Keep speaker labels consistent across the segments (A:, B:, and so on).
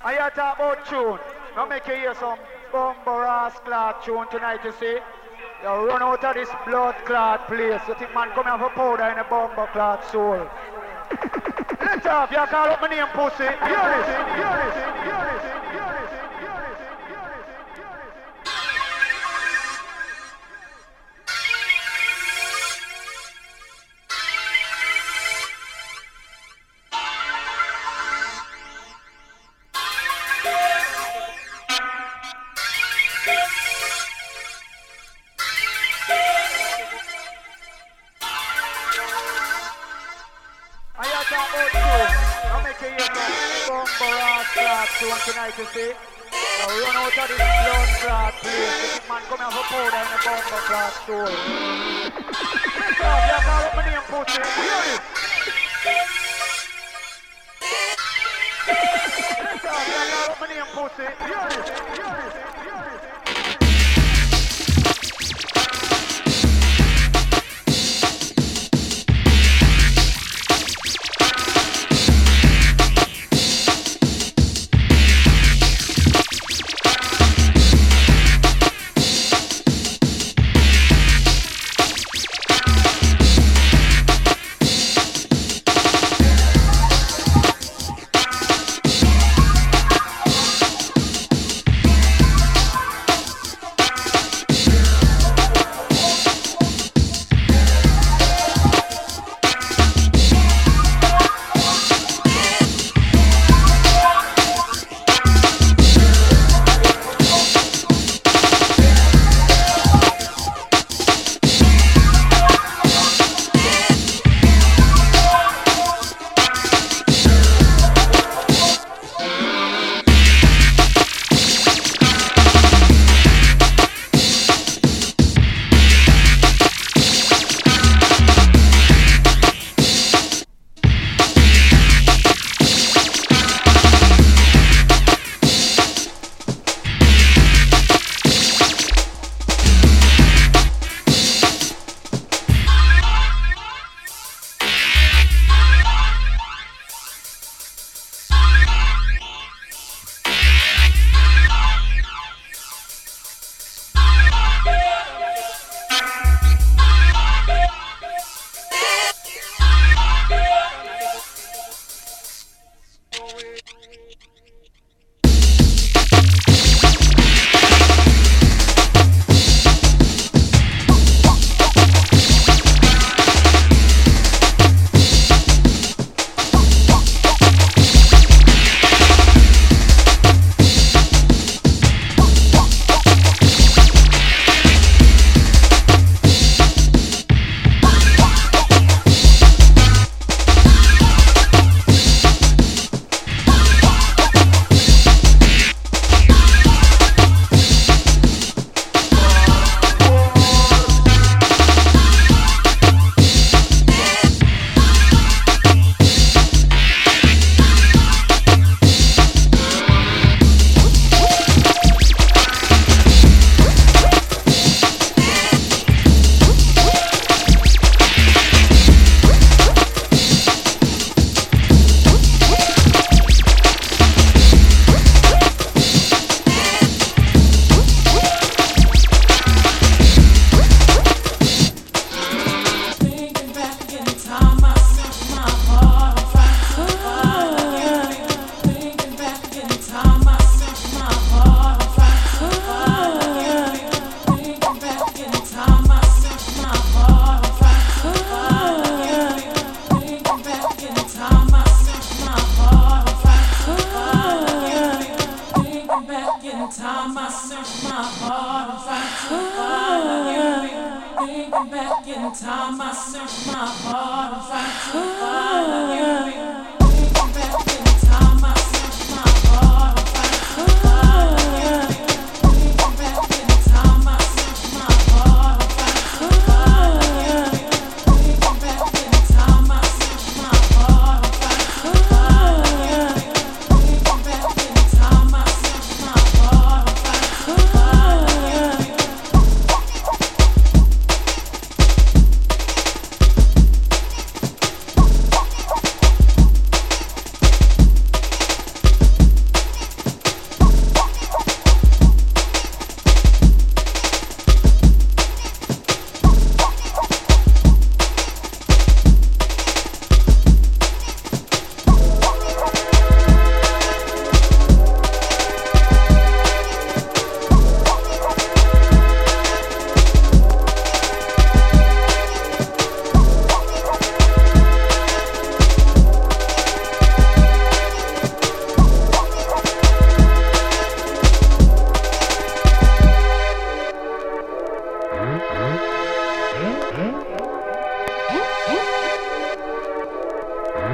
A: I hear talk about tune. Now make you hear some bumper ass clot tune tonight, you see. You run out of this blood clot place. You think man come here for powder in a bumper clot soul. Let's off, you call up my name pussy. Hear this, hear this, hear this, hear this, hear this, hear this. Tonight, you see. Now run out of this blood clot place. You think man come here for powder in a bumper clot store. Let's go, you call up my name pussy. Hear this. Let's go, you call up my name pussy. Hear this, hear this, hear this.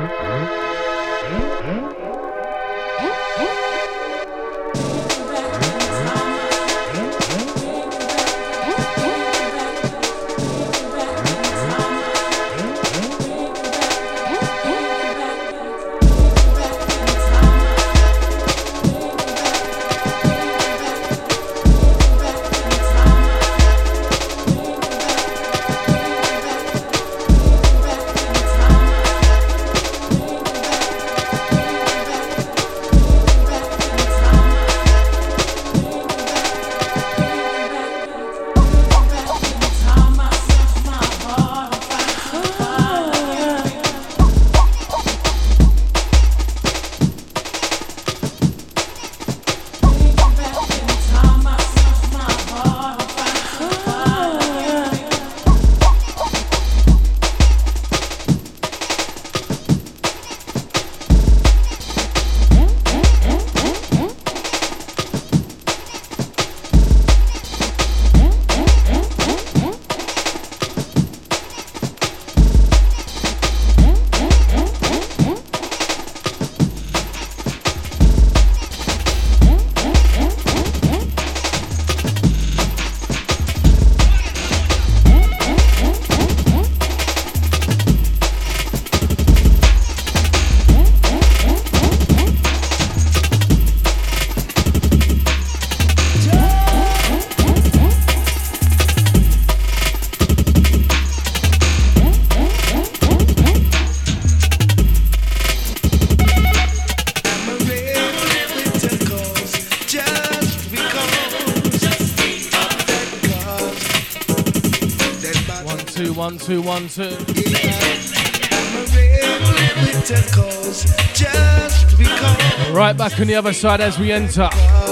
B: 1 2 1 2. Right back on the other side as we enter.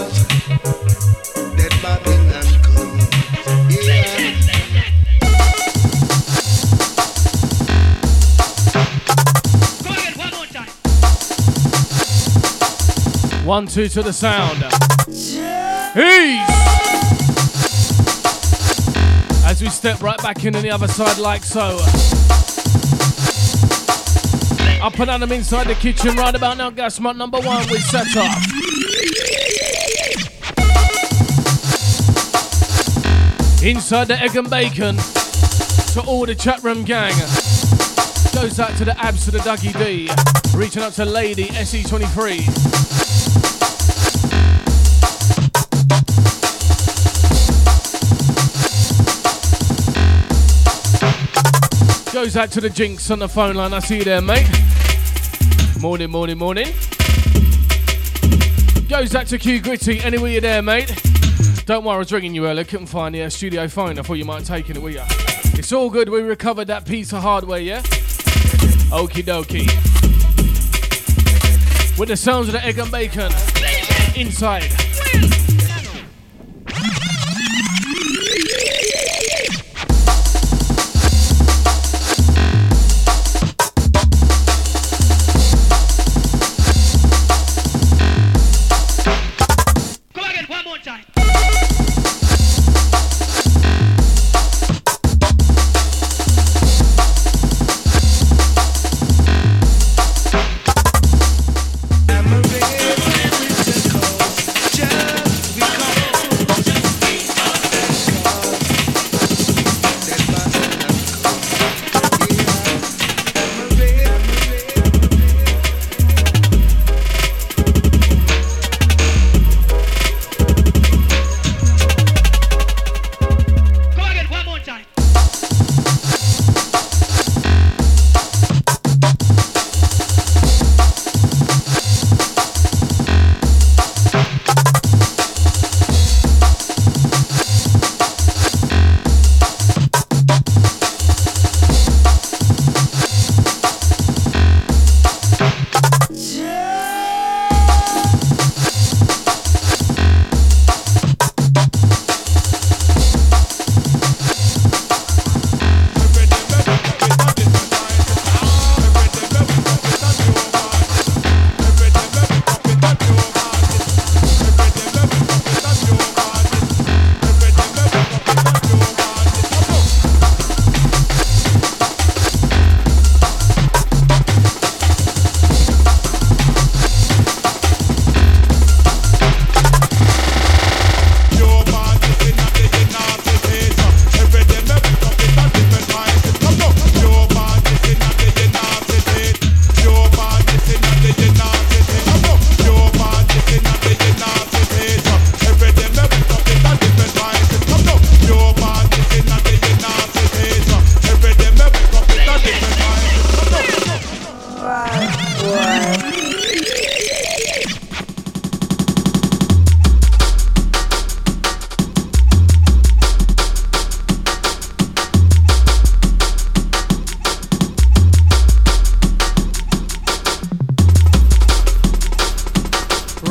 B: One, two to the sound. Ease! As we step right back in on the other side like so. Up and down inside the kitchen right about now. Gas mud number 1 with set up. Inside the egg and bacon. To all the chat room gang. Goes out to the abs to the Dougie D. Reaching up to Lady SE23. Goes out to the Jinx on the phone line. I see you there, mate. Morning, morning, morning. Goes out to Q Gritty. Anywhere you're there, mate. Don't worry, I was ringing you earlier. Couldn't find the studio phone. I thought you might have taken it with you. It's all good. We recovered that piece of hardware, yeah? Okie dokie. With the sounds of the egg and bacon. Inside.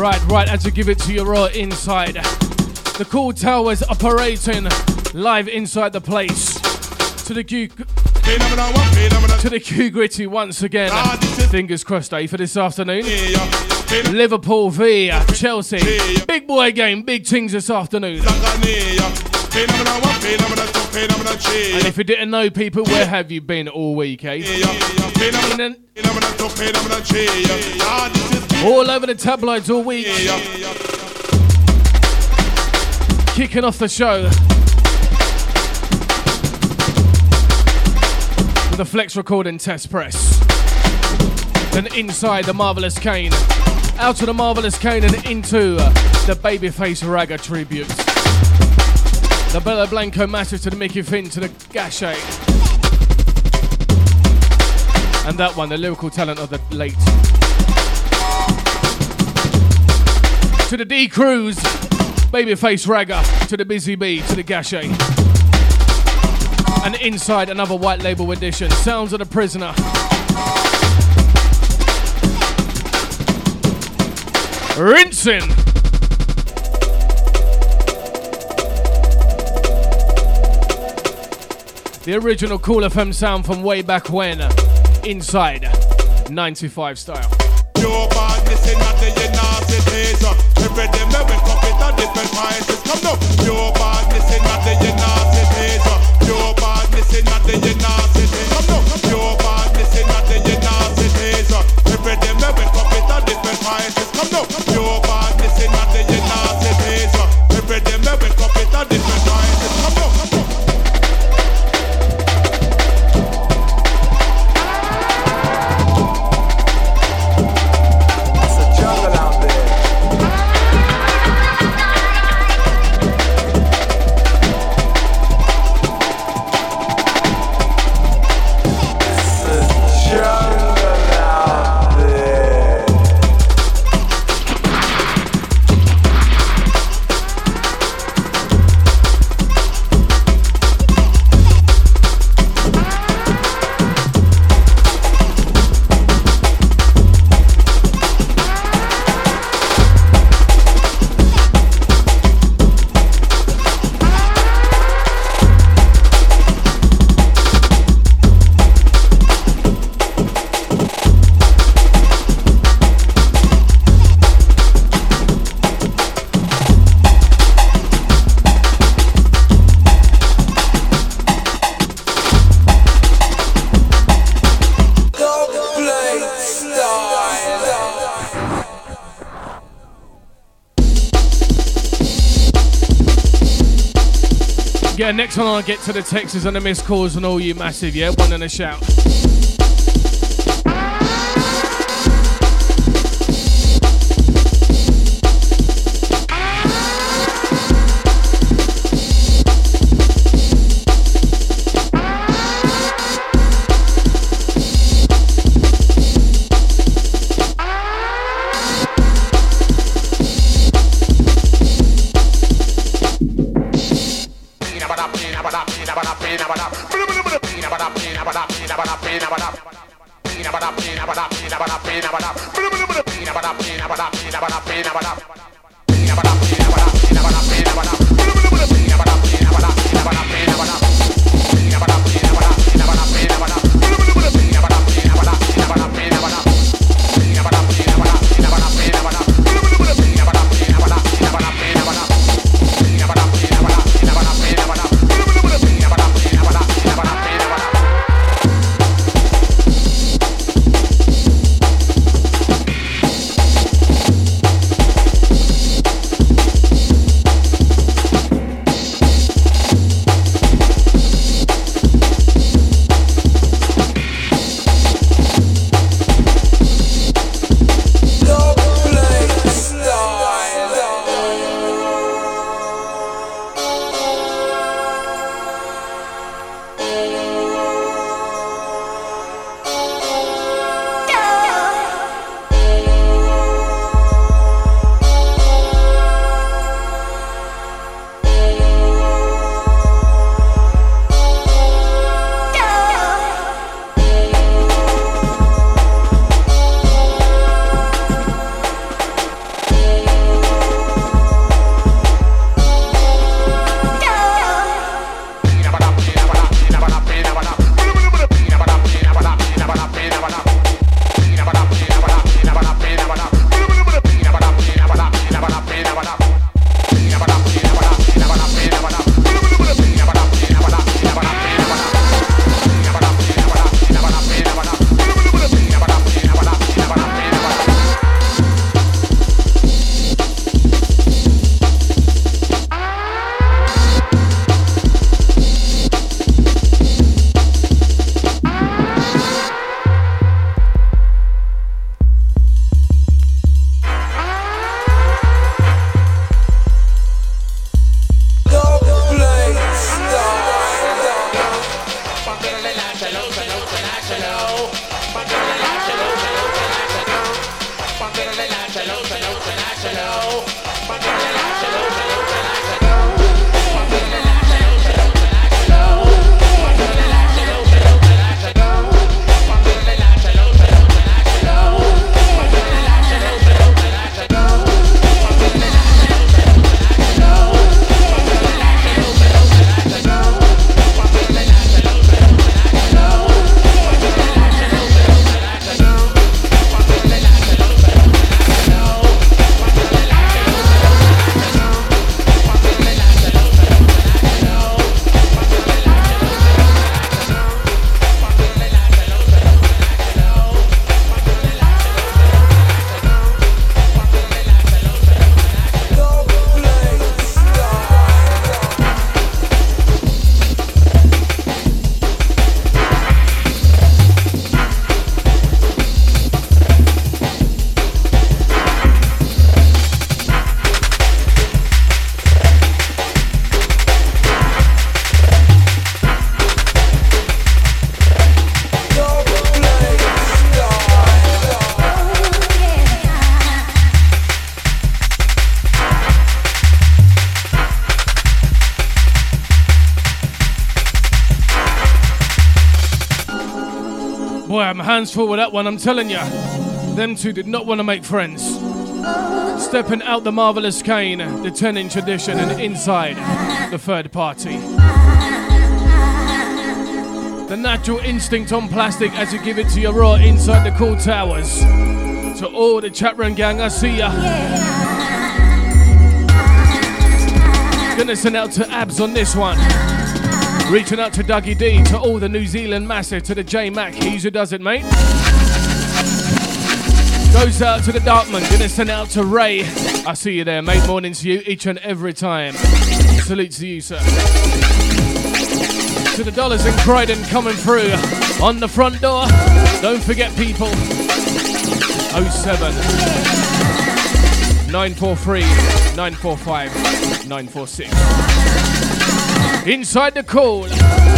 B: Right, as we give it to you raw inside. The Cool Towers operating live inside the place. To the Q Gritty once again. Fingers crossed, for this afternoon. Liverpool v Chelsea. Big boy game, big things this afternoon. And if you didn't know, people, where have you been all week, eh? All over the tabloids all week. Kicking off the show with a Flex recording test press. Then inside the Marvelous Kane. Out of the Marvelous Kane and into the Babyface Ragga tribute. The Bella Blanco massive to the Mickey Finn to the Gachet. And that one, the lyrical talent of the late. To the D Cruz, Babyface Ragga, to the Busy Bee, to the Gachet. And inside another white label edition, Sounds of the Prisoner. Rinsing. The original Cool FM sound from way back when. Inside 95 style.
C: Your badness in the nasty every day me wake up with a different prices. Come now, your badness in the nasty your badness in the nasty come now, your badness in the nasty every day me wake up with a different prices. Come now, your badness in the nasty every day me wake up with a different prices. Come now.
B: Yeah, next one I'll get to the texts and the missed calls and all you massive, yeah? One and a shout. Wham, hands full with that one, I'm telling ya. Them two did not want to make friends. Stepping out the Marvelous Kane, the 10-inch edition, and inside the third party. The Natural Instinct on Plastic as you give it to your raw inside the cool towers. To all the chat room gang, I see ya. Gonna send out to Abs on this one. Reaching out to Dougie D, to all the New Zealand massive, to the J Mac, he's who does it, mate. Goes out to the Darkman, gonna send out to Ray. I see you there, mate. Morning to you each and every time. Salute to you, sir. To the Dollars in Croydon coming through on the front door. Don't forget, people. 07 943 945 946. Inside the call.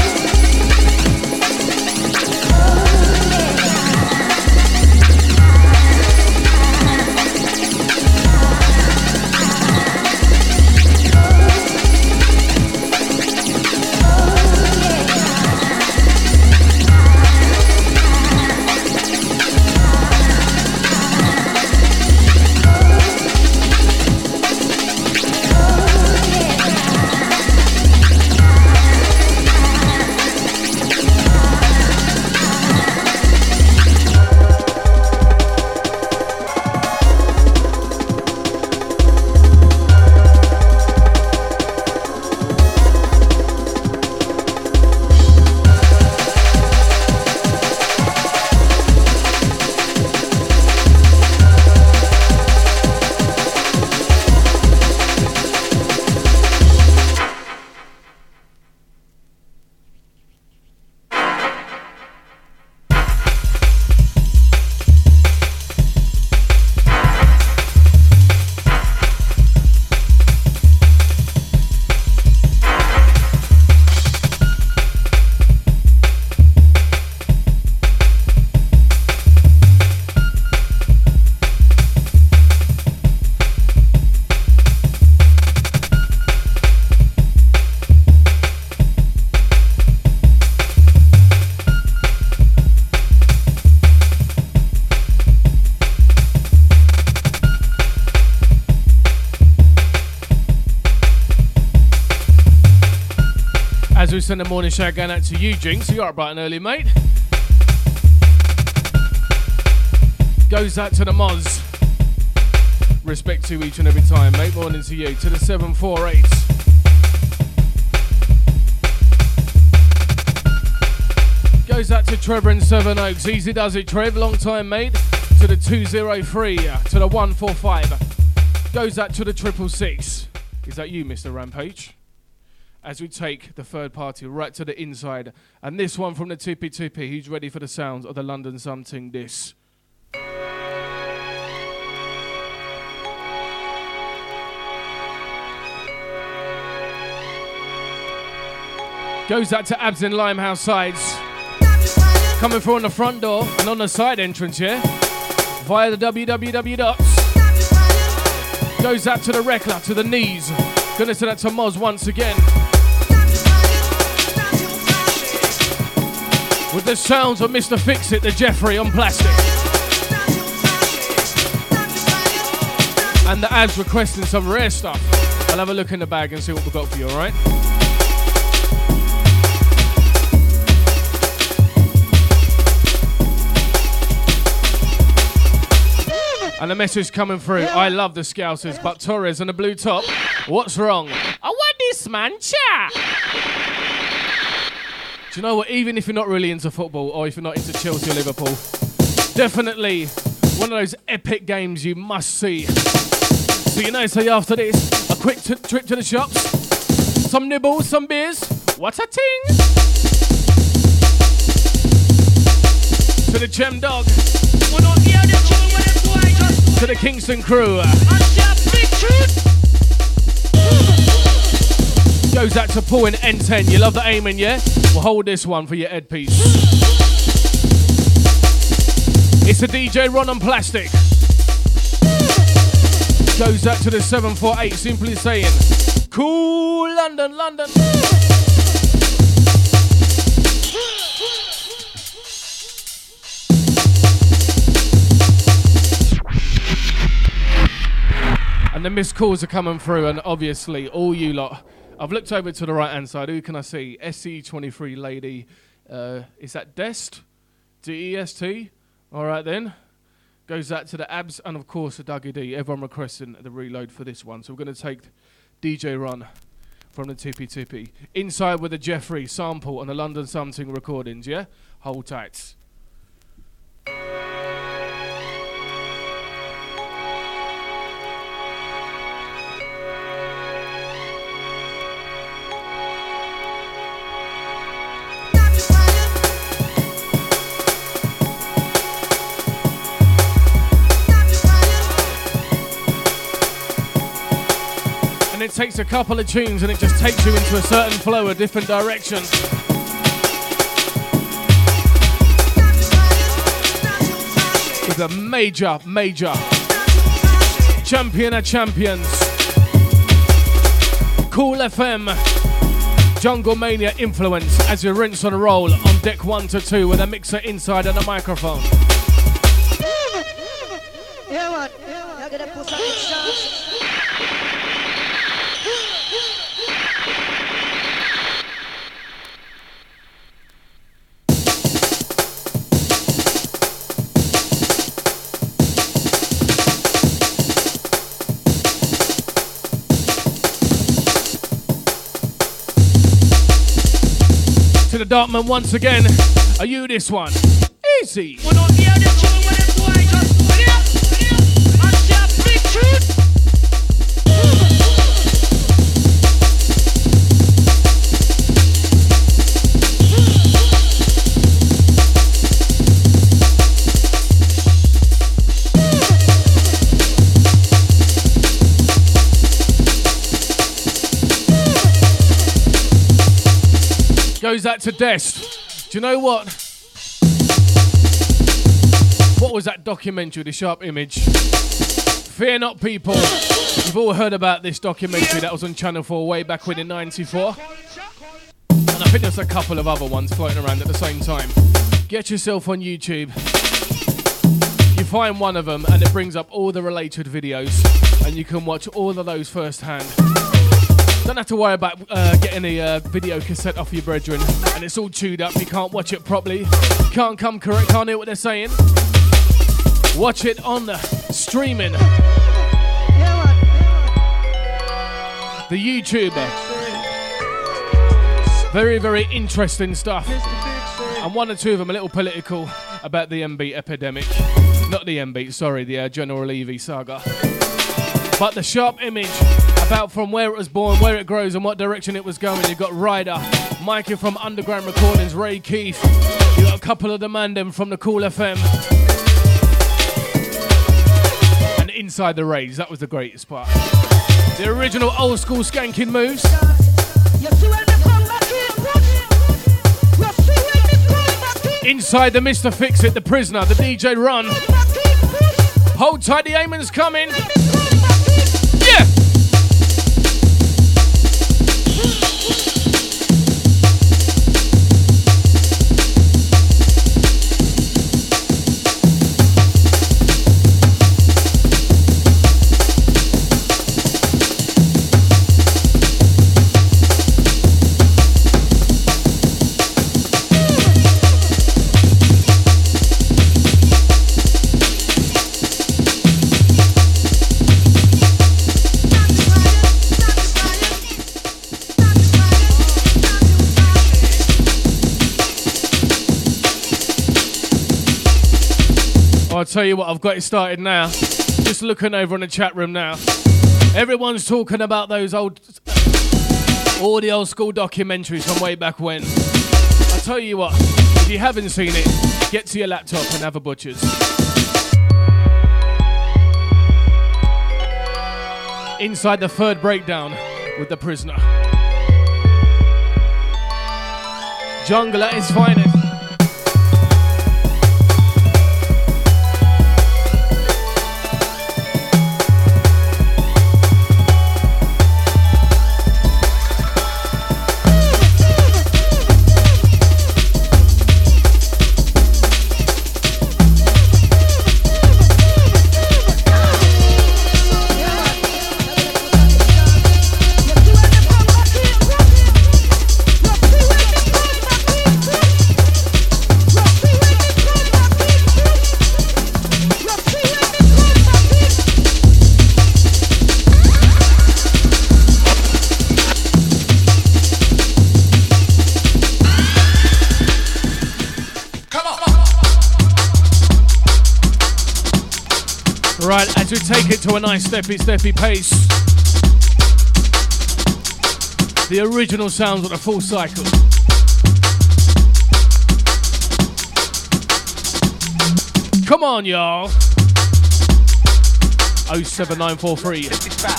B: As we send the morning shout going out to you, Jinx. You're up bright and early, mate. Goes out to the Moz. Respect to each and every time, mate. Morning to you. To the 748. Goes out to Trevor in Seven Oaks. Easy does it, Trev. Long time, mate. To the 203. To the 145. Goes out to the 666. Is that you, Mr. Rampage? As we take the third party right to the inside. And this one from the Tippy Tippy. Who's ready for the sounds of the London Something this? Goes out to Abs in Limehouse Sides. Coming through on the front door and on the side entrance, yeah? Via the www dots. Goes out to the Rekla, to the knees. Gonna send that to Moz once again. With the sounds of Mr. Fix-It, the Jeffrey on plastic. And the Abs requesting some rare stuff. I'll have a look in the bag and see what we've got for you, alright? And the message coming through. I love the Scousers, but Torres on the blue top. What's wrong? I want this, man. Cha! Do you know what? Even if you're not really into football, or if you're not into Chelsea or Liverpool, definitely one of those epic games you must see. So you know, say after this, a quick trip to the shops, some nibbles, some beers. What a ting! To the Chem Dog. To the Kingston crew. Goes out to Paul in N10. You love the aiming, yeah? We'll hold this one for your Ed piece. It's a DJ Ron on plastic. Goes out to the 748, simply saying, cool London, London. And the missed calls are coming through, and obviously, all you lot. I've looked over to the right-hand side. Who can I see? SC23 lady. Is that Dest? D-E-S-T? All right, then. Goes that to the Abs, and of course, the Dougie D. Everyone requesting the reload for this one. So we're going to take DJ Run from the Tippy Tippy. Inside with the Jeffrey sample on the London Something recordings, yeah? Hold tight. And it takes a couple of tunes and it just takes you into a certain flow, a different direction. With a major champion of champions. Cool FM. Jungle Mania influence as you rinse on a roll on deck 1 to 2 with a mixer inside and a microphone.
D: Yeah, man. You're gonna put some chance.
B: To the Dartman once again. Are you this one? Easy.
D: We don't hear the tune when the boy just put it up and say big tune.
B: Goes that to Dest. Do you know what? What was that documentary, The Sharp Image? Fear not, people. You've all heard about this documentary that was on Channel 4 way back when in '94. And I think there's a couple of other ones floating around at the same time. Get yourself on YouTube. You find one of them and it brings up all the related videos and you can watch all of those firsthand. Don't have to worry about getting a video cassette off your brethren and it's all chewed up, you can't watch it properly, can't come correct, can't hear what they're saying. Watch it on the streaming. The YouTuber. Very interesting stuff. And one or two of them a little political about the MB epidemic. Not the MB, sorry, the General Levy saga. But the Sharp Image, about from where it was born, where it grows and what direction it was going. You've got Ryder, Mikey from Underground Recordings, Ray Keith. You've got a couple of the Mandem from the Cool FM. And Inside the Rays, that was the greatest part. The original old school skanking moves. Inside the Mr. Fix It, the Prisoner, the DJ Run. Hold tight, the Amon's coming. Yeah! I'll tell you what, I've got it started now. Just looking over on the chat room now. Everyone's talking about those all the old school documentaries from way back when. I'll tell you what, if you haven't seen it, get to your laptop and have a butcher's. Inside the third breakdown with the Prisoner. Jungle at its finest. Right, as we take it to a nice steppy pace. The original sounds on a full cycle. Come on, y'all. 07943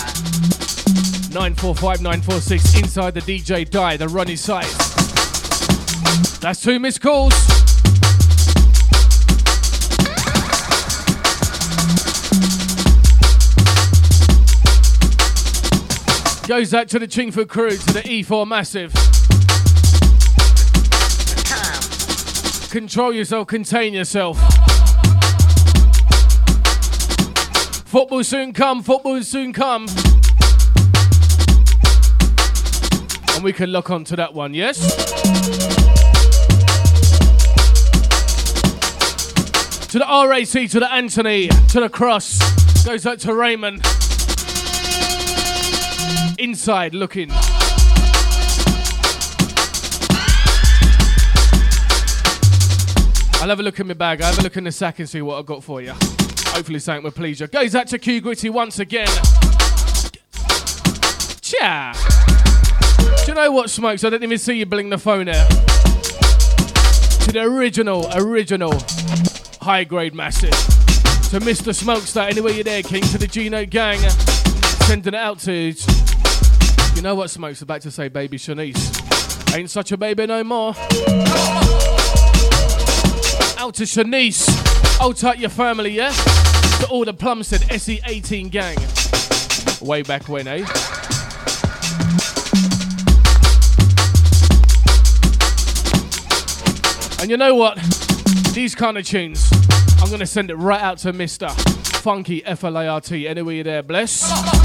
B: 945 946 inside the DJ Die, the Ronnie site. That's 2 missed calls. Goes out to the Chingford crew, to the E4 Massive. Control yourself, contain yourself. Football soon come, football soon come. And we can lock on to that one, yes? To the RAC, to the Anthony, to the Cross. Goes out to Raymond. Inside looking. I'll have a look in my bag. I'll have a look in the sack and see what I've got for you. Hopefully something will please you. Goes out to Q Gritty once again. Cha! Do you know what, Smokes? I didn't even see you bling the phone there. To the original high grade massive. To Mr. Smokestar, anywhere you're there, King. To the Gino gang. Sending it out to... You know what, Smokes? About to say baby Shanice. Ain't such a baby no more. Out to Shanice. Out to your family, yeah? To all the Plumstead SE18 gang. Way back when, eh? And you know what? These kind of tunes, I'm going to send it right out to Mr. Funky FLART. Anyway, you're there, bless.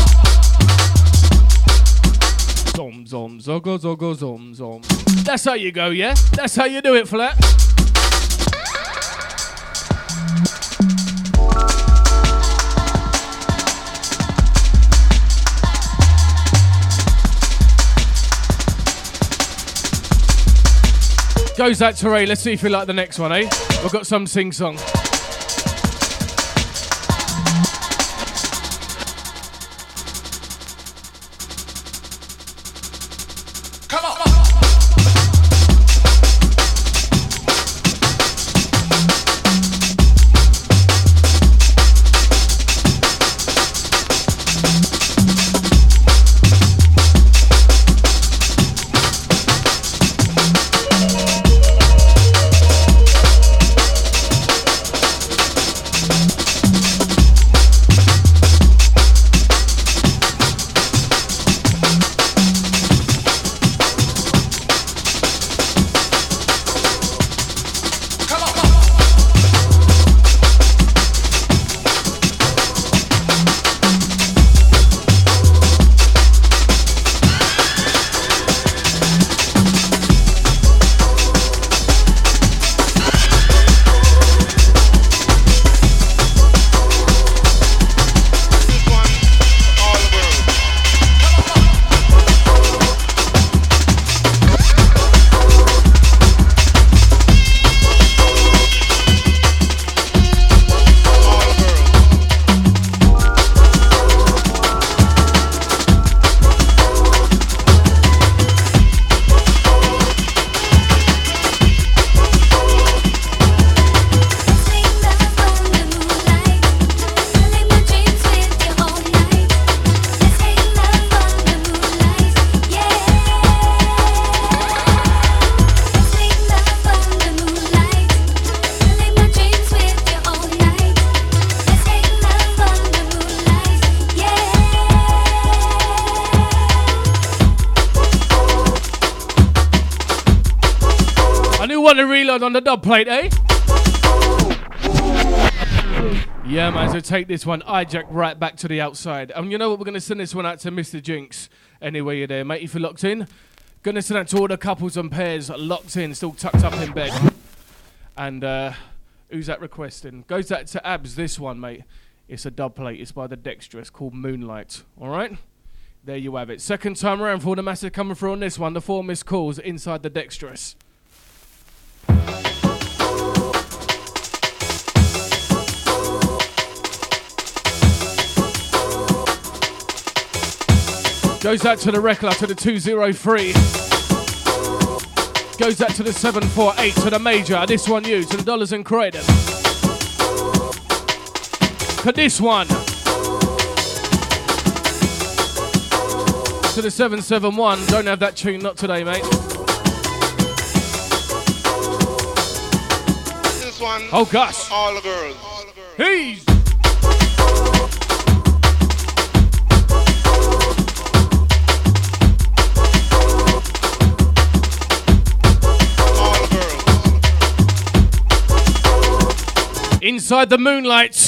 B: Zom, zom, zogo, zogo, zom, zom. That's how you go, yeah? That's how you do it, Flat. Goes out to Ray. Let's see if you like the next one, eh? We've got some sing-song. On the dub plate, eh? Yeah, man, so take this one, hijack right back to the outside. And you know what, we're going to send this one out to Mr. Jinx. Anyway, you're there, mate, if you're locked in. Going to send that to all the couples and pairs locked in, still tucked up in bed. And who's that requesting? Goes out to Abs, this one, mate. It's a dub plate, it's by the Dexterous, called Moonlight. All right? There you have it. Second time around for all the massive coming through on this one. The 4 missed calls inside the Dexterous. Goes out to the Reckler, to the 203. Goes out to the 748, to the Major. This one you, to the Dollars and Croydon. For this one. To the 771. Don't have that tune, not today, mate.
C: This one.
B: Oh gosh.
C: All the girls.
B: Hey. Inside the moonlight.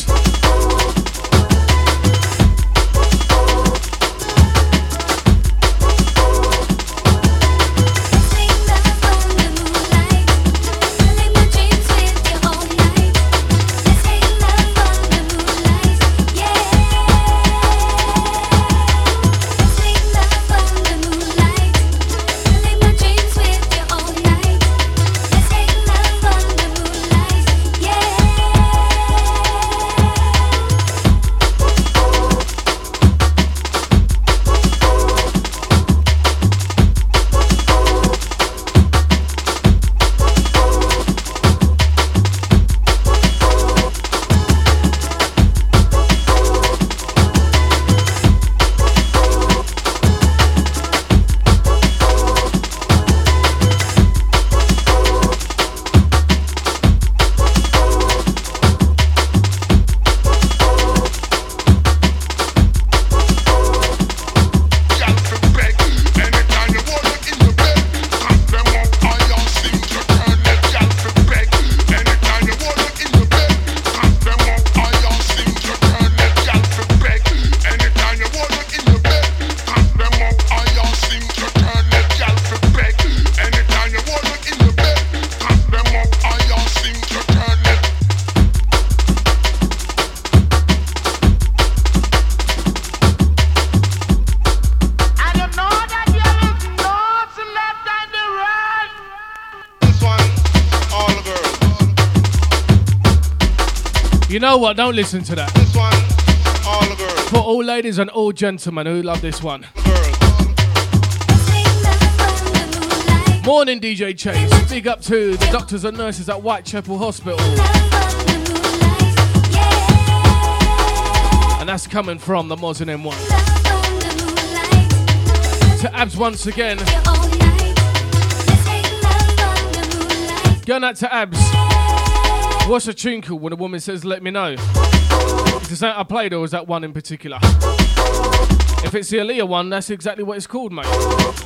B: You know what? Don't listen to that.
C: This one, all the girls.
B: For all ladies and all gentlemen who love this one. Morning, DJ Chase. Big up to the doctors and nurses at Whitechapel Hospital. And that's coming from the Moz and M1. To Abs once again. Going out to Abs. What's a tune called when a woman says, let me know? Is it something I played or is that one in particular? If it's the Aaliyah one, that's exactly what it's called, mate.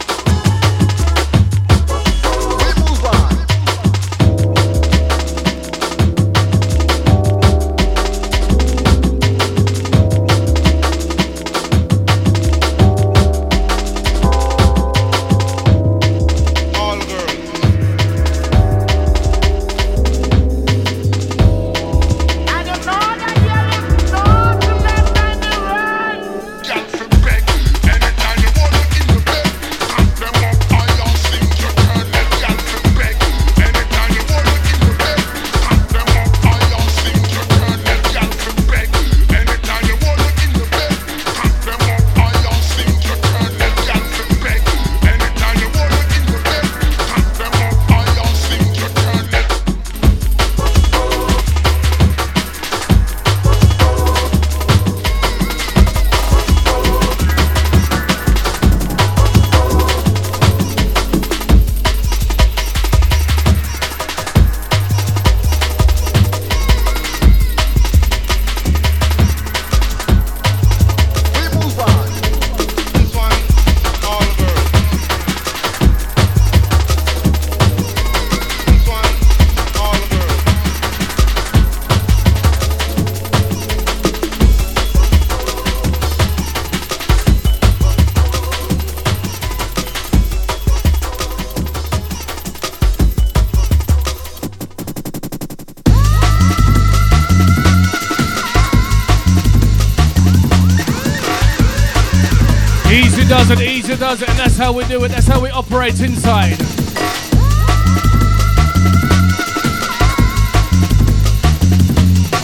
B: Easy does it, and that's how we do it, that's how we operate inside.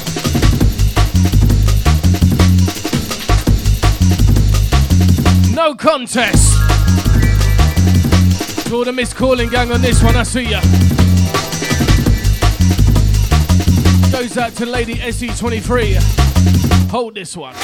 B: No no contest. To all the missed calling gang on this one, I see ya. Goes out to Lady SE23. Hold this one.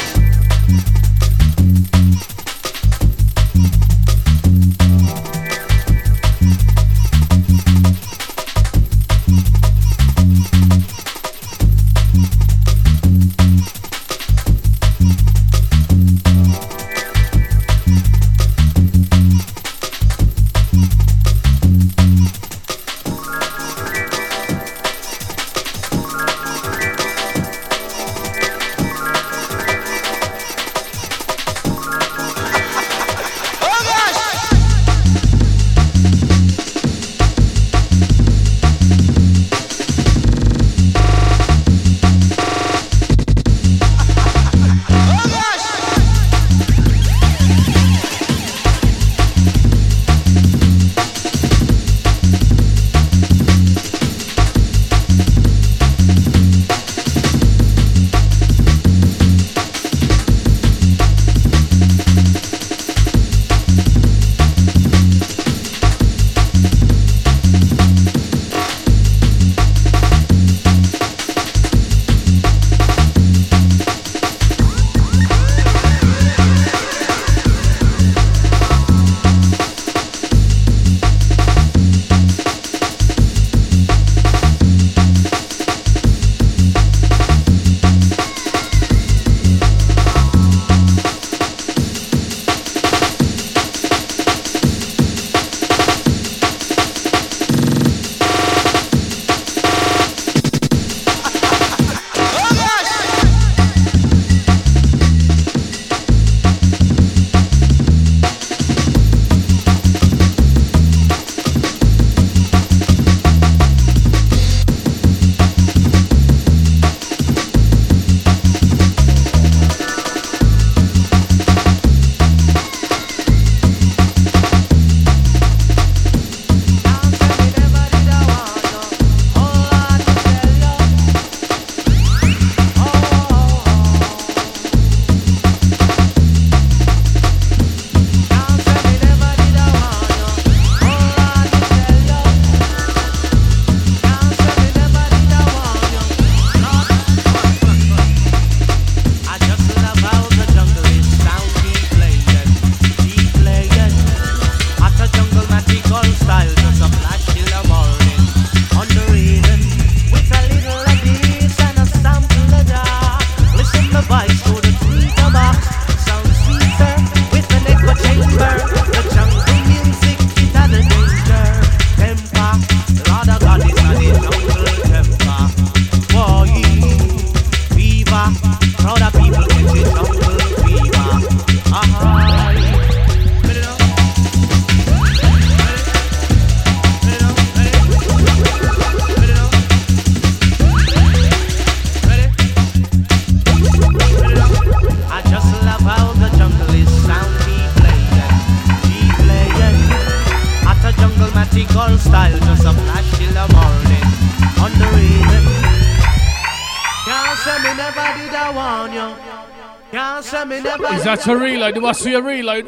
B: Is that a reload? Do I see a reload?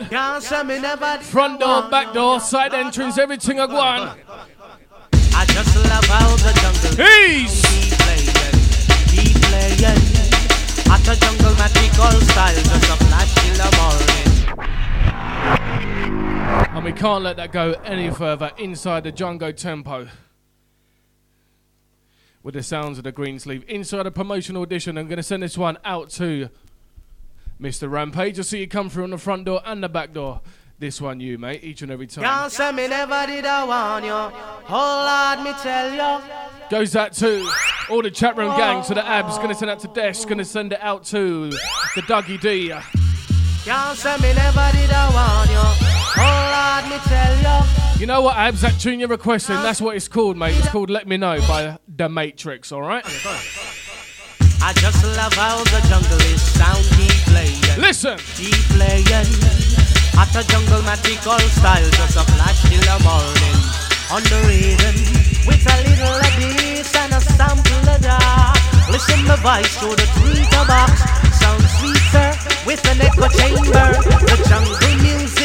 B: Front door, back door, side entrance, everything I want.
E: I just love how the jungle keep playing. At the jungle magical style, just a flash in the morning.
B: And we can't let that go any further inside the Jungo tempo. With the sounds of the green sleeve. Inside a promotional edition, I'm going to send this one out to Mr. Rampage. You'll see you come through on the front door and the back door. This one you, mate, each and every time.
E: Can't say me never did I want you. Oh Lord, me tell you.
B: Goes out to all the chat room gang, to the abs. Gonna send it out to Desh. Gonna send it out to the Dougie D.
E: Can't say me never did I want you. Oh Lord, me tell you.
B: You know what, abs? That tune you're requesting, that's what it's called, mate. It's called Let Me Know by The Matrix, alright?
E: I just love how the jungle is sound keep playing.
B: Listen!
E: Keep playing. At the jungle magical style, just a flash till the morning. On the rhythm, with a little of this and a sample of that. Listen the voice to the tweeter box. Sound sweeter with an echo chamber. The jungle music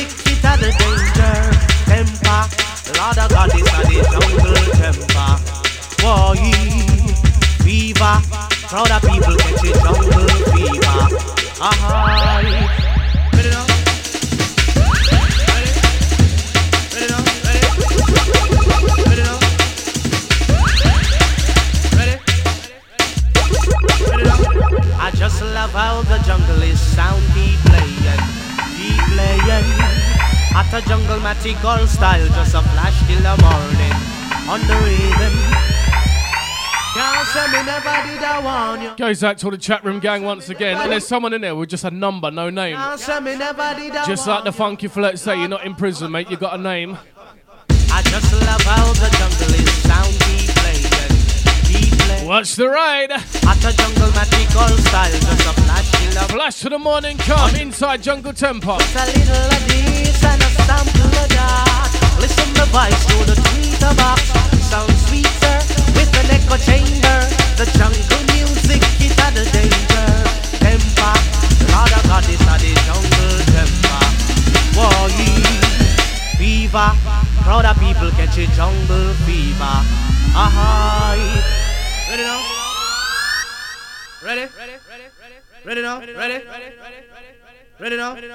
E: jungle is sound, keep playing, keep playing. At a jungle magical style, just a flash till the morning. On the rhythm. Can't say me never did I warn you.
B: Goes out to all the chat room gang once again. And there's someone in there with just a number, no name.
E: Can't say me never did I
B: Just like the funky flirt say, you're not in prison, mate, you got a name.
E: I just love how the jungle is sound, keep playing, keep playing.
B: Watch the ride.
E: At a jungle magical style, just a flash till the
B: Flash to the morning come inside Jungle Tempo.
E: It's a little of this and a sample of that. Listen the voice to the tweeter box. Sound sweeter with an echo chamber. The jungle music is at the danger. Temper, Lord of God is at the jungle temper. Boy, fever, proud of people catch a jungle fever. Aha, ready now? Ready? Ready? Ready now? Ready? Ready? Ready now? Ready?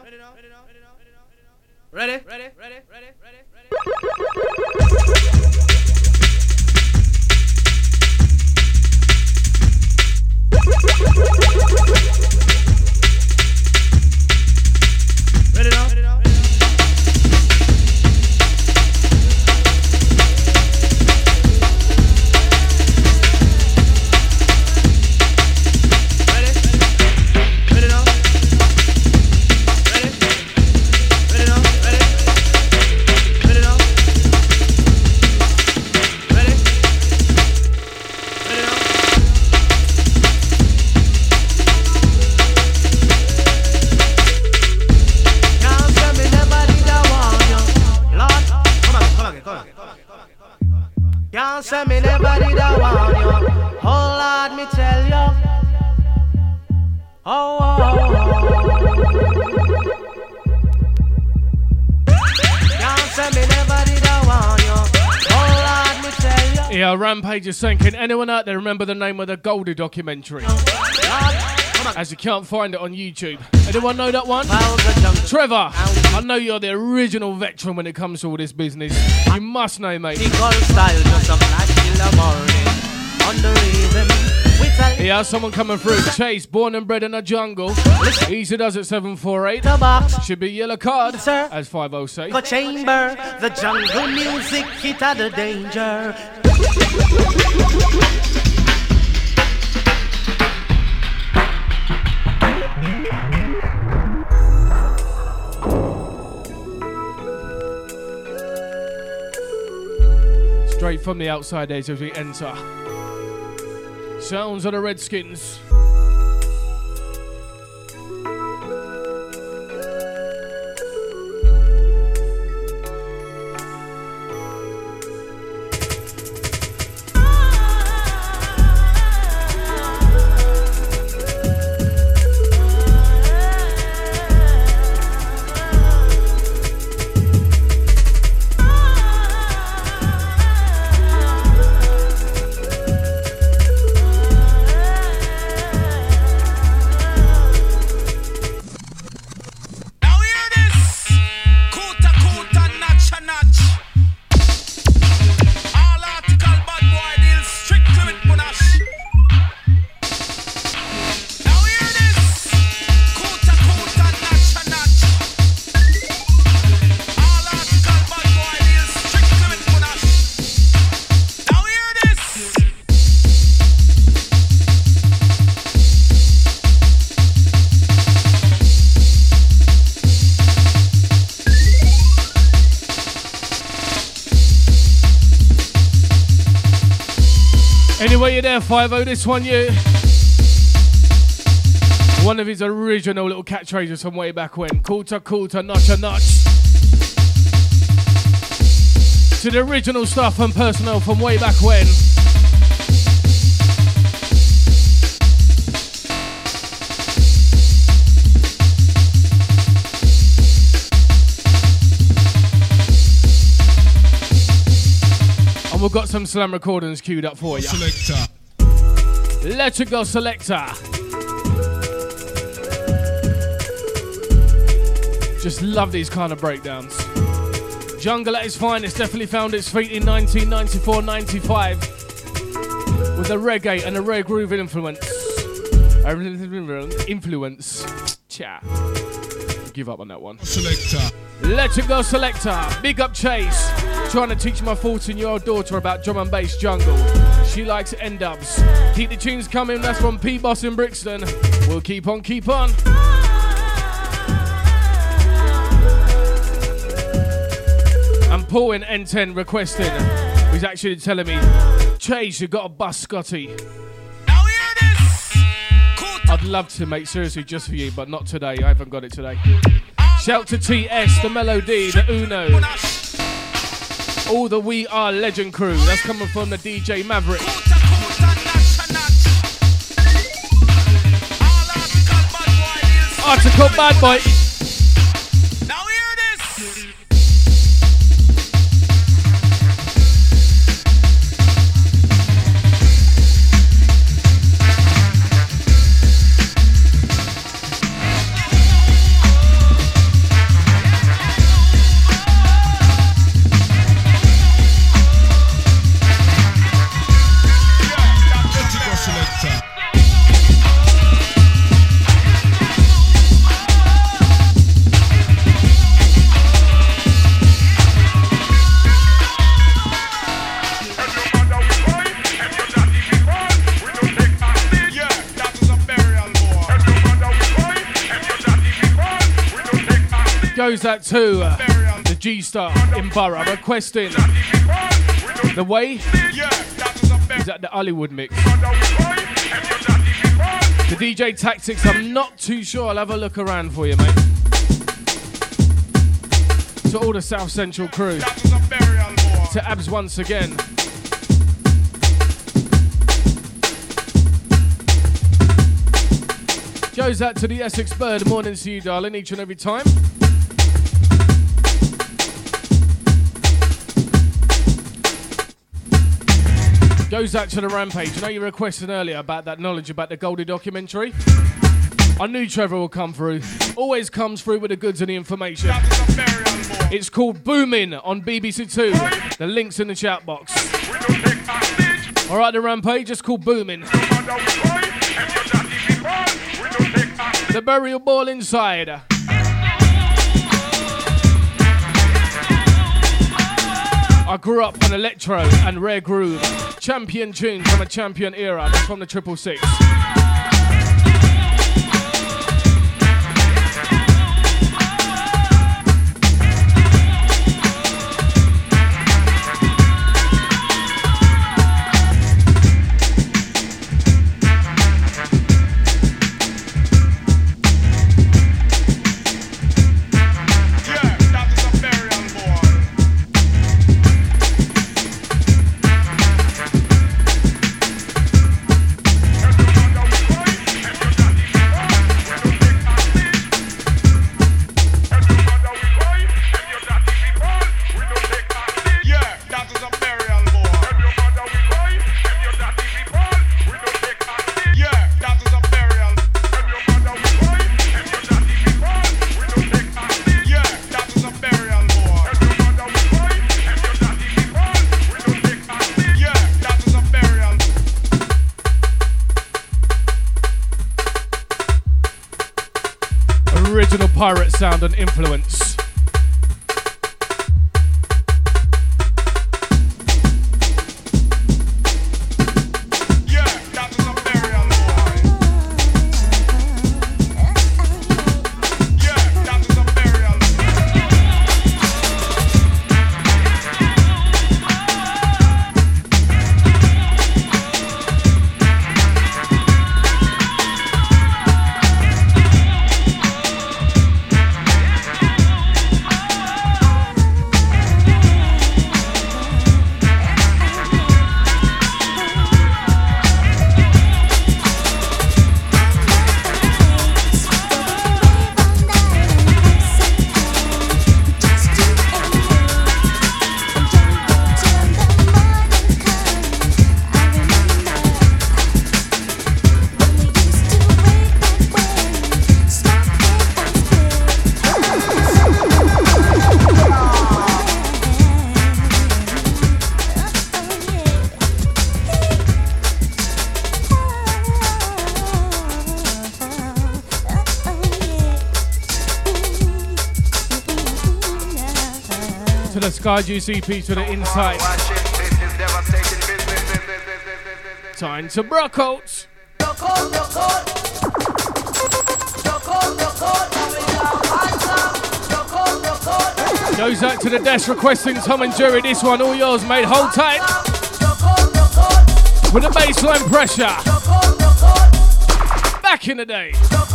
E: Ready? Ready? Ready? now? Can't say me never did I warn you. Oh Lord, me tell you. Oh. Can't say me never did I warn you. Oh Lord, me tell you.
B: Yeah, Rampage is saying, can anyone out there remember the name of the Goldie documentary? As you can't find it on YouTube. Anyone know that one? Trevor, I know you're the original veteran when it comes to all this business. You must know, mate. Yeah, someone coming through. Chase, born and bred in the jungle. Easy does it 748. Should be yellow card, as 50 say.
E: The chamber, the jungle music hit at the danger.
B: Straight from the outside edge as we enter. Sounds of the Redskins. Anyway, you're there, 5-0, this one, you. One of his original little catchphrases from way back when. Coulter, notch a notch. To the original stuff and personnel from way back when. And we've got some slam recordings queued up for you.
C: Selector.
B: Let it go, selector. Just love these kind of breakdowns. Jungle at its finest definitely found its feet in 1994-95 with a reggae and a rare groove influence. Influence. Cha. Give up on that one.
C: Selector.
B: Let it go, selector. Big up Chase. Trying to teach my 14-year-old daughter about drum and bass jungle. She likes N-dubs. Keep the tunes coming. That's from P-Boss in Brixton. We'll keep on, keep on. And Paul in N10 requesting. He's actually telling me, Chase, you got to bust Scotty.
C: Now hear this.
B: I'd love to, mate, seriously, just for you, but not today. I haven't got it today. Shout to TS, the Melody, the Uno. All the We Are Legend crew. That's coming from the DJ Maverick. Article Bad Boy.
C: Now hear this.
B: Goes out to the G-Star in Borough requesting The Way. Is that the Hollywood mix? The DJ Tactics, I'm not too sure. I'll have a look around for you, mate. To all the South Central crew. To Abs once again. Goes out to the Essex Bird. Morning to you, darling, each and every time. Goes out to the Rampage. You know you requested earlier about that knowledge about the Goldie documentary? I knew Trevor will come through. Always comes through with the goods and the information. It's called Booming on BBC Two. The link's in the chat box. Alright, the Rampage, it's called Booming. The Burial Ball inside. I grew up on electro and rare groove. Champion tunes from a champion era. That's from the 666. Pirate sound and influence. to the Sky Juice EP, to the Inside. Time to Brockouts. Goes out to the desk requesting Tom and Jerry. This one, all yours, mate. Hold tight. With the baseline pressure. Back in the day.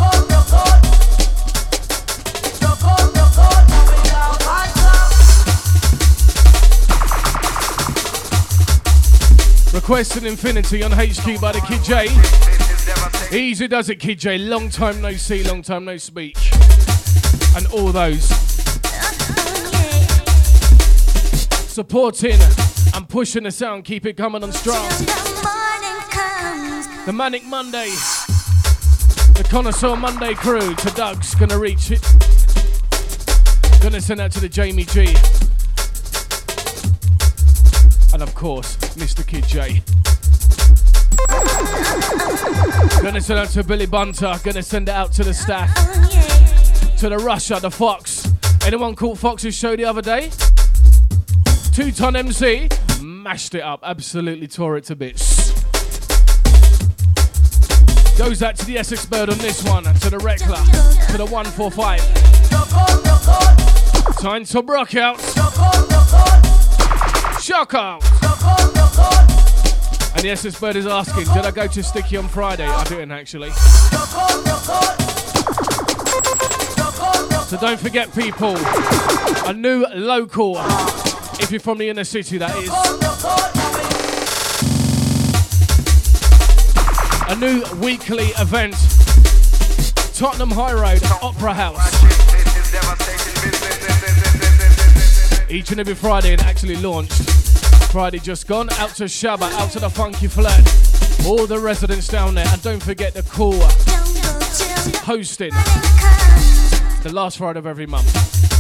B: Requesting Infinity on HQ by the Kid J. Easy does it, Kid J. Long time no see, long time no speech. And all those supporting and pushing the sound, keep it coming on strong. The Manic Monday, the Connoisseur Monday crew, to Doug's gonna reach it. Gonna send out to the Jamie G. And of course, Mr. Kid J. Gonna send out to Billy Bunter, gonna send it out to the staff. To the Russia, the Fox. Anyone caught Fox's show the other day? 2-ton MC, mashed it up, absolutely tore it to bits. Goes out to the Essex Bird on this one, to the Reckler, to the 145. Time to Brock out. Shock out. And the Essex Bird is asking, did I go to Sticky on Friday? I didn't actually. So don't forget, people, a new local, if you're from the inner city, that is. A new weekly event, Tottenham High Road Opera House. Each and every Friday, and actually launched Friday just gone, out to Shabba, out to the Funky Flat, all the residents down there, and don't forget the cool hosting, the last Friday of every month.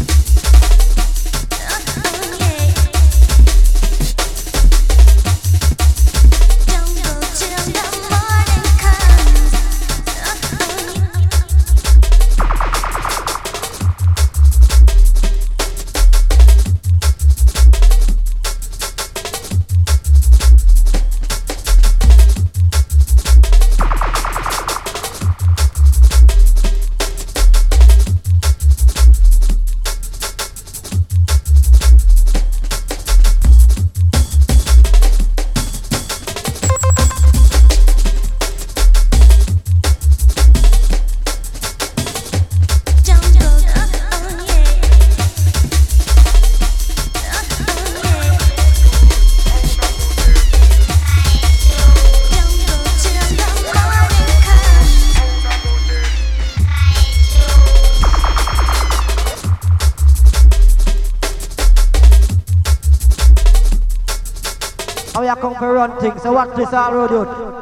F: How you come for run things, so watch this out, road dude.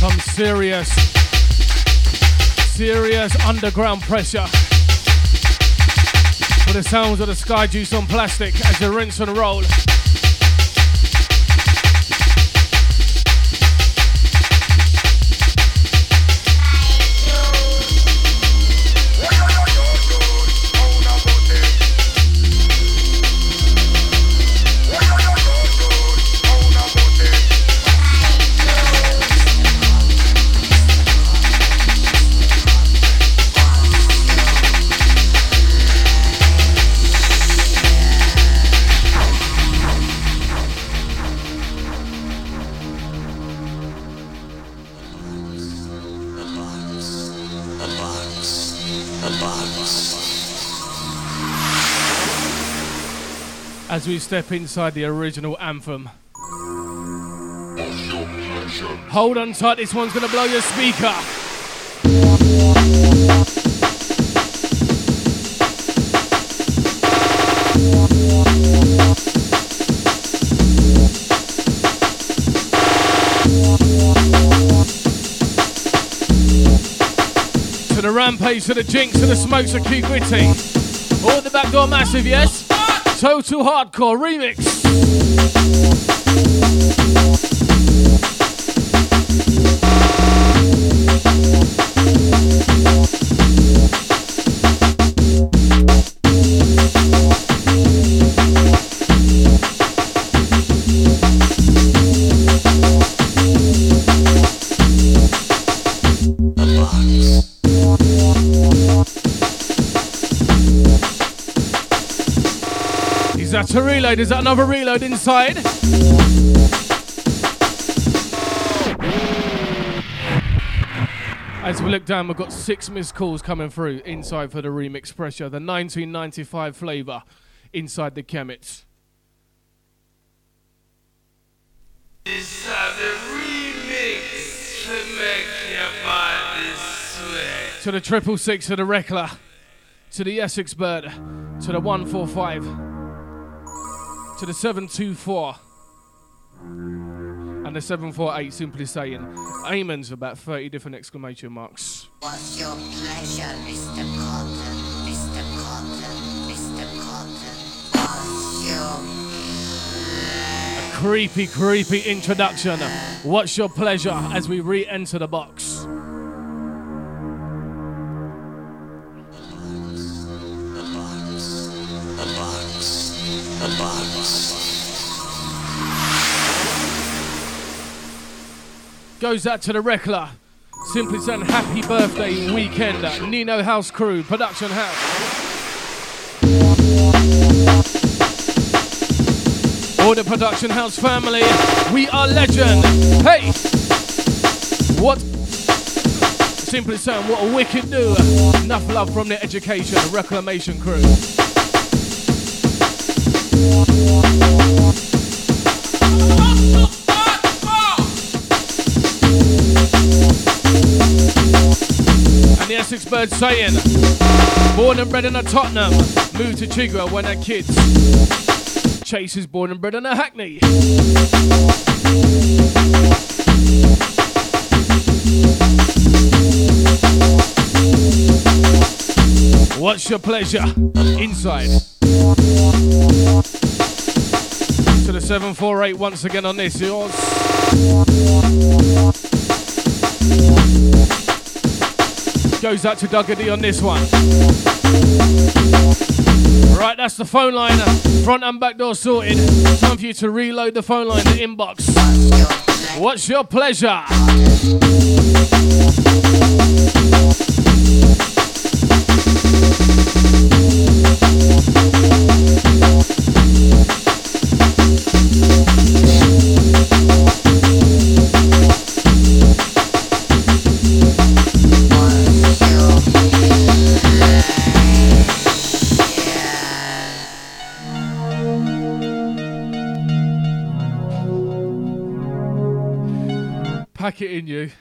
B: Some serious underground pressure. For the sounds of the Sky Juice on plastic as they rinse and roll. As we step inside the original anthem. Hold on tight, this one's gonna blow your speaker. To the Rampage, to the Jinx, to the Smokes of Q Gritty. All the Backdoor Massive, yes? Total Hardcore Remix. Is that a reload? Is that another reload inside? As we look down, we've got 6 missed calls coming through inside for the remix pressure. The 1995 flavour inside the Chemits.
G: This are the remix to make your body sweat.
B: To the 666, to the Reckler, to the Essex Bird, to the 145, to the 724, and the 748, simply saying, Amen's about 30 different exclamation marks.
H: What's your pleasure, Mr. Cotton? Mr. Cotton, Mr. Cotton. What's your
B: Creepy introduction. What's your pleasure as we re-enter the box? Goes out to the Reckler. Simply saying happy birthday weekend. Nino House Crew, Production House. All the Production House family, we are legend. Hey! What? Simply saying, what a wicked do. Enough love from the Education Reclamation Crew. And the Essex Bird saying, born and bred in a Tottenham, moved to Chigwell when they're kids. Chase is born and bred in a Hackney. What's your pleasure? Inside. To the 748 once again on this, yours. Goes out to Dougie D on this one. Right, that's the phone line. Front and back door sorted. Time for you to reload the phone line, the inbox. What's your pleasure? Pack it in you.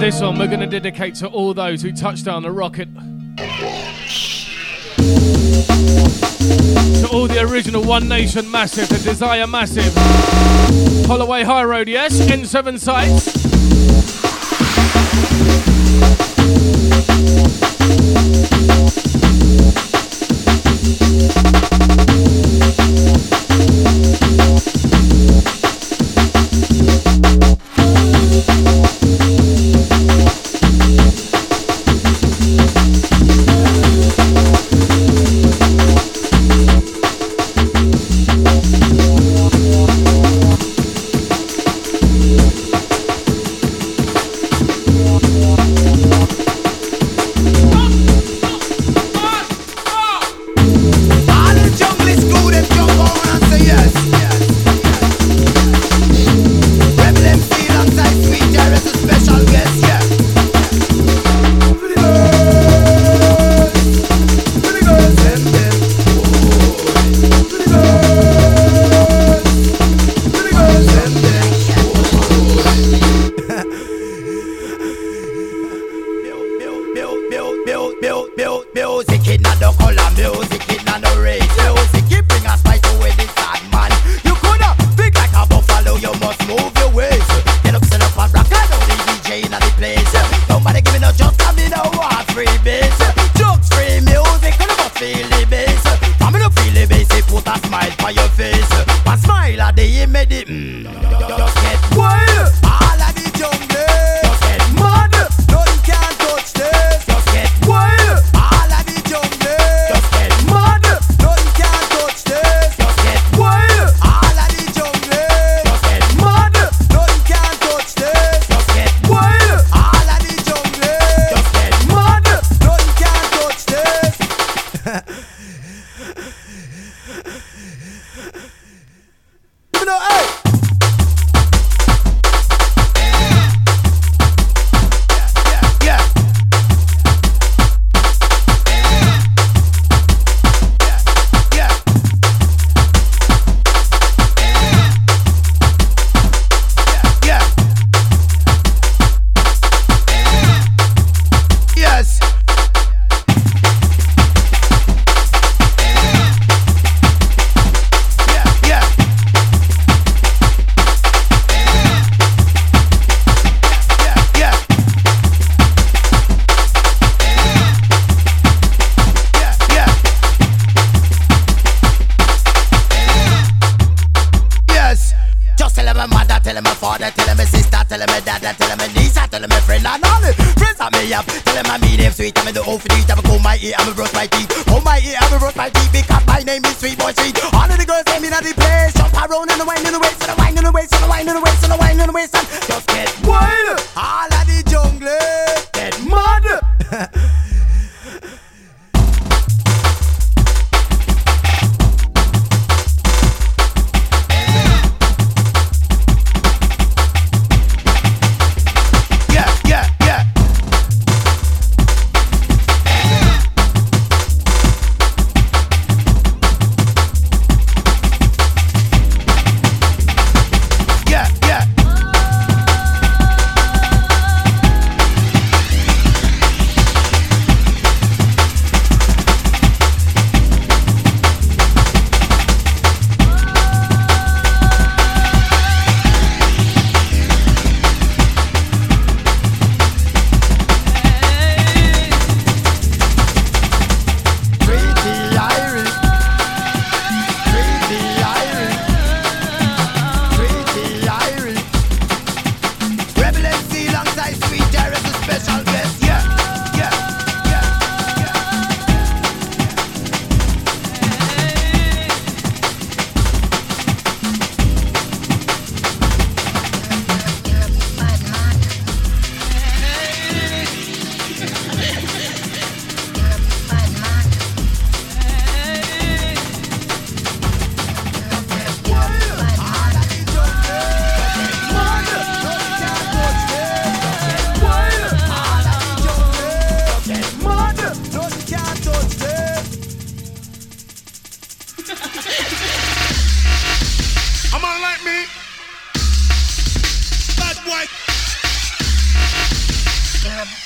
B: This one we're going to dedicate to all those who touched down the rocket. To all the original One Nation Massive, the Desire Massive. Holloway High Road, yes? N7 sites.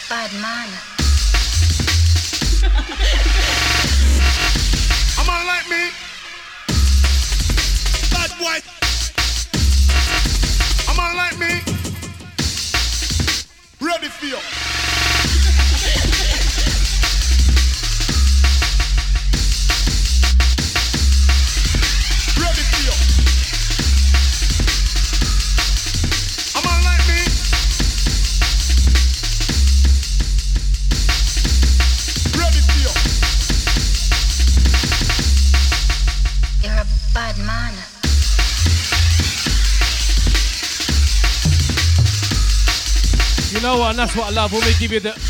H: bad man.
C: A man like me, bad boy. A man like me, ready for you. Ready for you. A man like me, ready for you.
H: You're a bad man.
B: You know what? And that's what I love when we give you the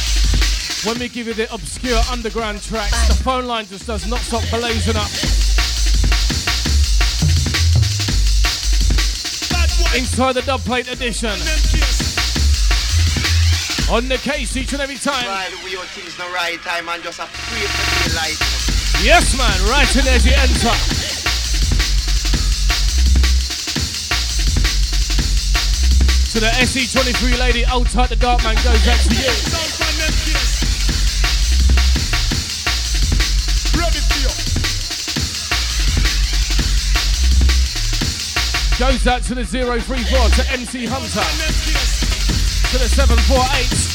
B: obscure underground tracks. The phone line just does not stop blazing up. Inside the dubplate edition. On the case each and every time.
I: While we on things the right time and just a free for the light.
B: Yes, man, right in as you enter. To the SE23 lady, old tight the dark man goes back to you. Goes out to the 034 to MC Hunter. To the 748.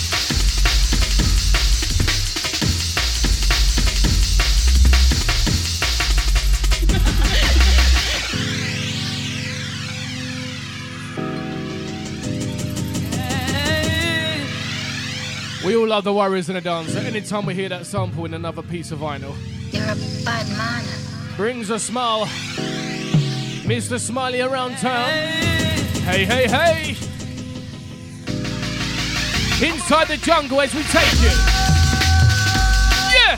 B: We all love the Warriors in a Dancer. Anytime we hear that sample in another piece of vinyl,
H: You're a bad man.
B: brings a smile. Mr. Smiley around town. Hey, hey, hey. Inside the jungle as we take you. Yeah.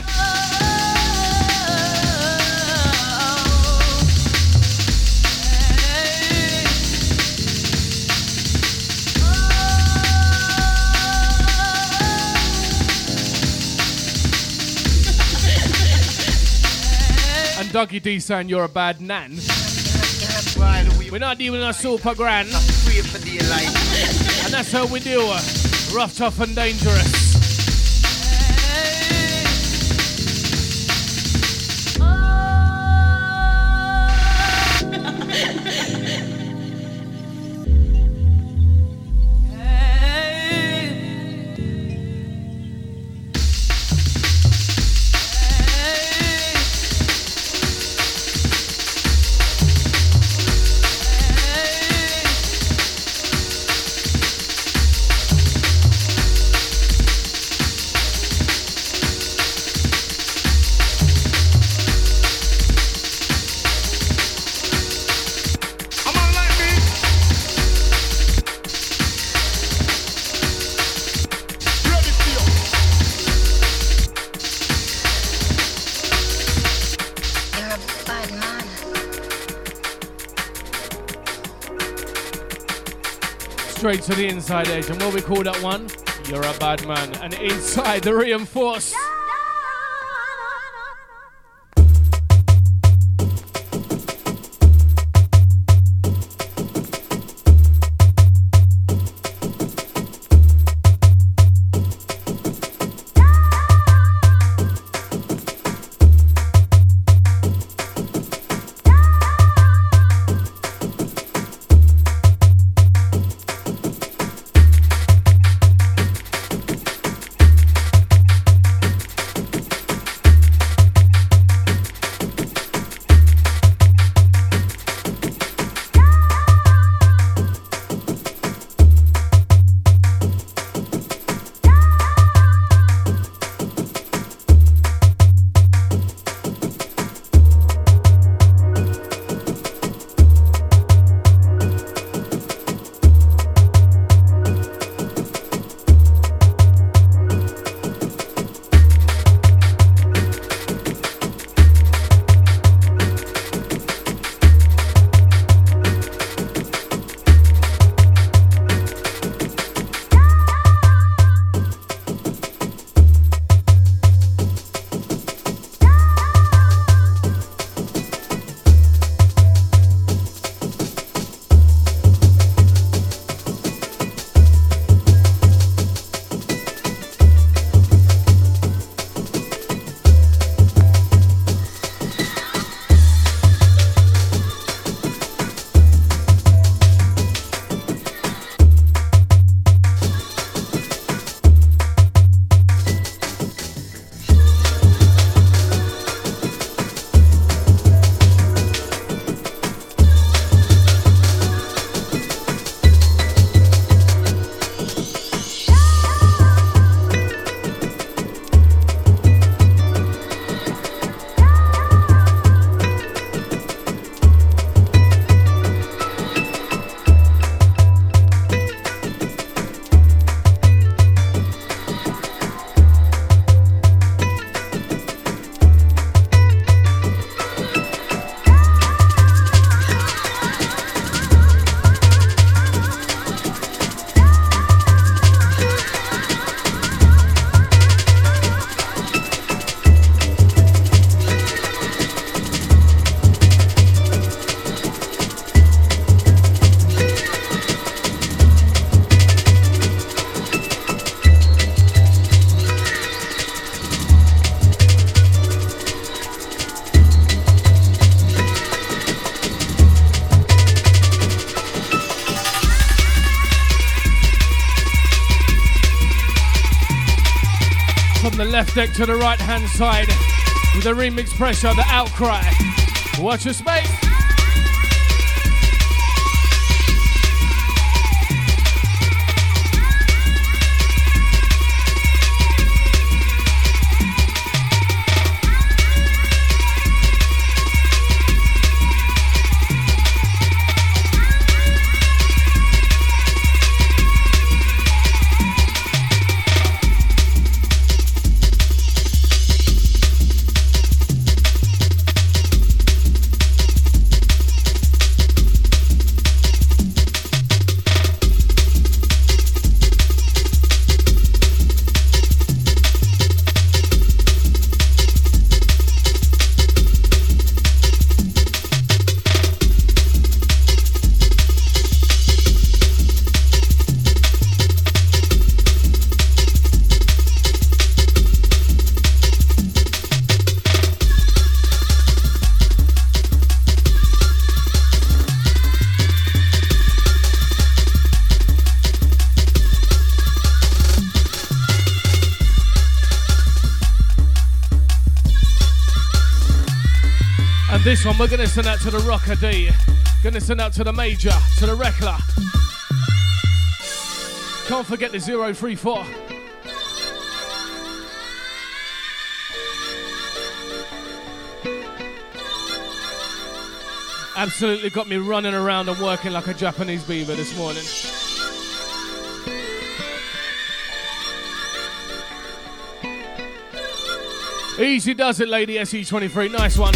B: And Dougie D saying you're a bad nan. We're not even a super grand. And that's how we do it. Rough, tough and dangerous. Straight to the inside edge, and what we call that one? You're a bad man. And inside the reinforced. From the left deck to the right hand side with the remix pressure, the outcry. Watch your space. This one we're gonna send out to the Rocker D, gonna send out to the Major, to the Reckler. Can't forget the 034. Absolutely got me running around and working like a Japanese beaver this morning. Easy does it, lady SE23, nice one.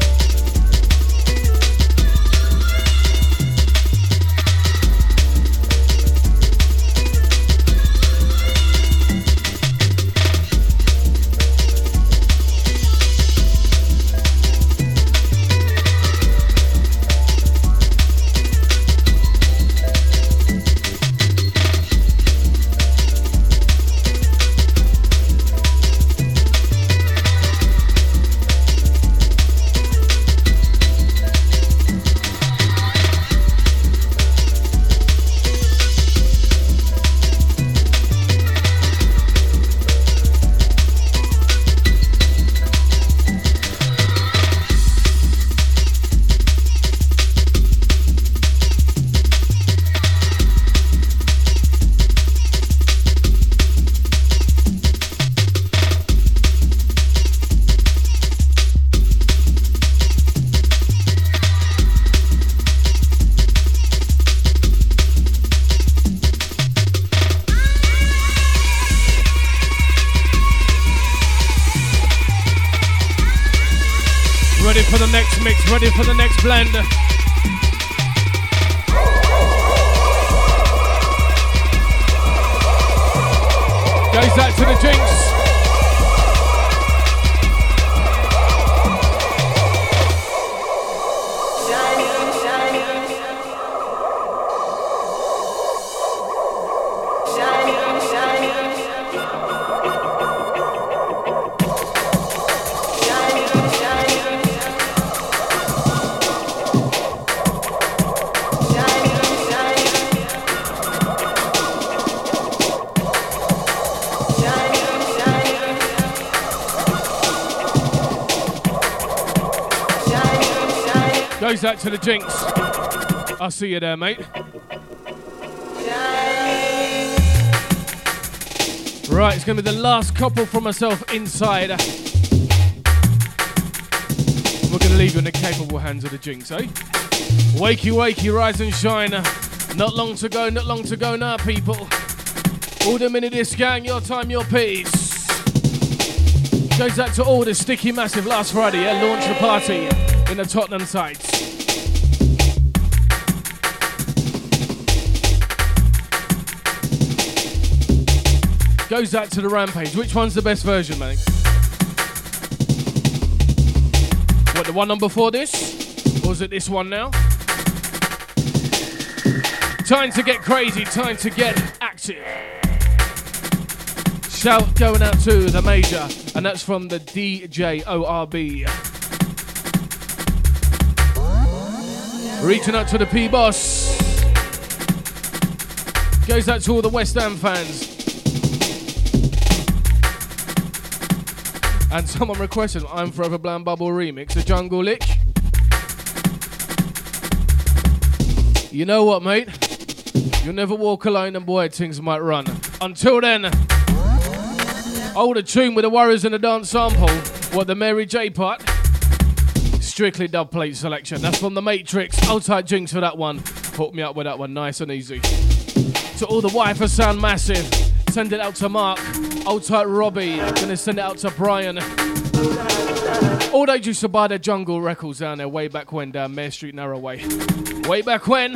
B: Ready for the next mix, ready for the next blend. Goes out to the Jinx. Goes out to the Jinx. I'll see you there, mate. Right, it's going to be the last couple from myself inside. We're going to leave you in the capable hands of the Jinx, eh? Wakey, wakey, rise and shine. Not long to go now, people. All the minute this gang, your time, your peace. Goes out to all the Sticky Massive last Friday, yeah? Launch the party in the Tottenham sites. Goes out to the Rampage. Which one's the best version, mate? What, the one on before this? Or is it this one now? Time to get crazy, time to get active. Shout going out to the Major, and that's from the DJORB. Reaching out to the P-Boss. Goes out to all the West Ham fans. And someone requested I'm Forever Blind Bubble remix, the Jungle Lick. You know what, mate? You'll never walk alone and boy, things might run. Until then, hold a tune with the Warriors in the Dance sample. What, the Mary J part? Strictly dub plate selection. That's from the Matrix. Hold tight, Jinx, for that one. Hook me up with that one, nice and easy. To all the Wi-Fi sound massive. Send it out to Mark. Hold tight, Robbie. Gonna send it out to Brian. All they used to buy their Jungle records down there way back when, down Mare Street, Narrowway. Way back when.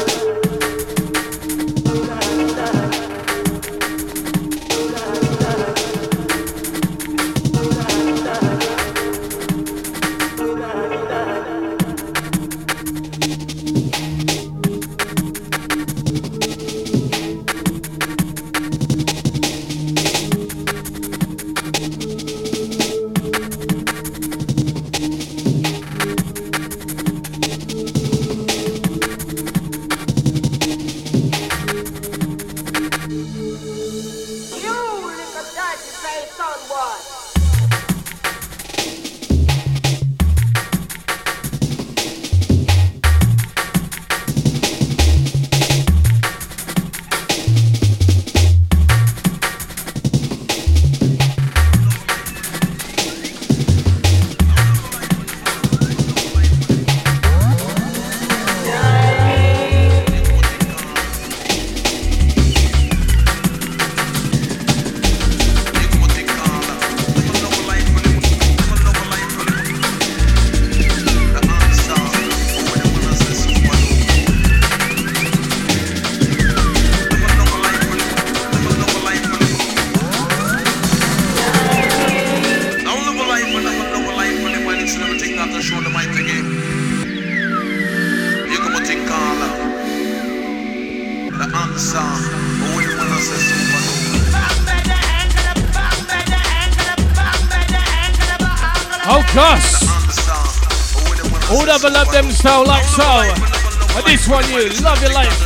B: Love them style like so. And this one you love your life.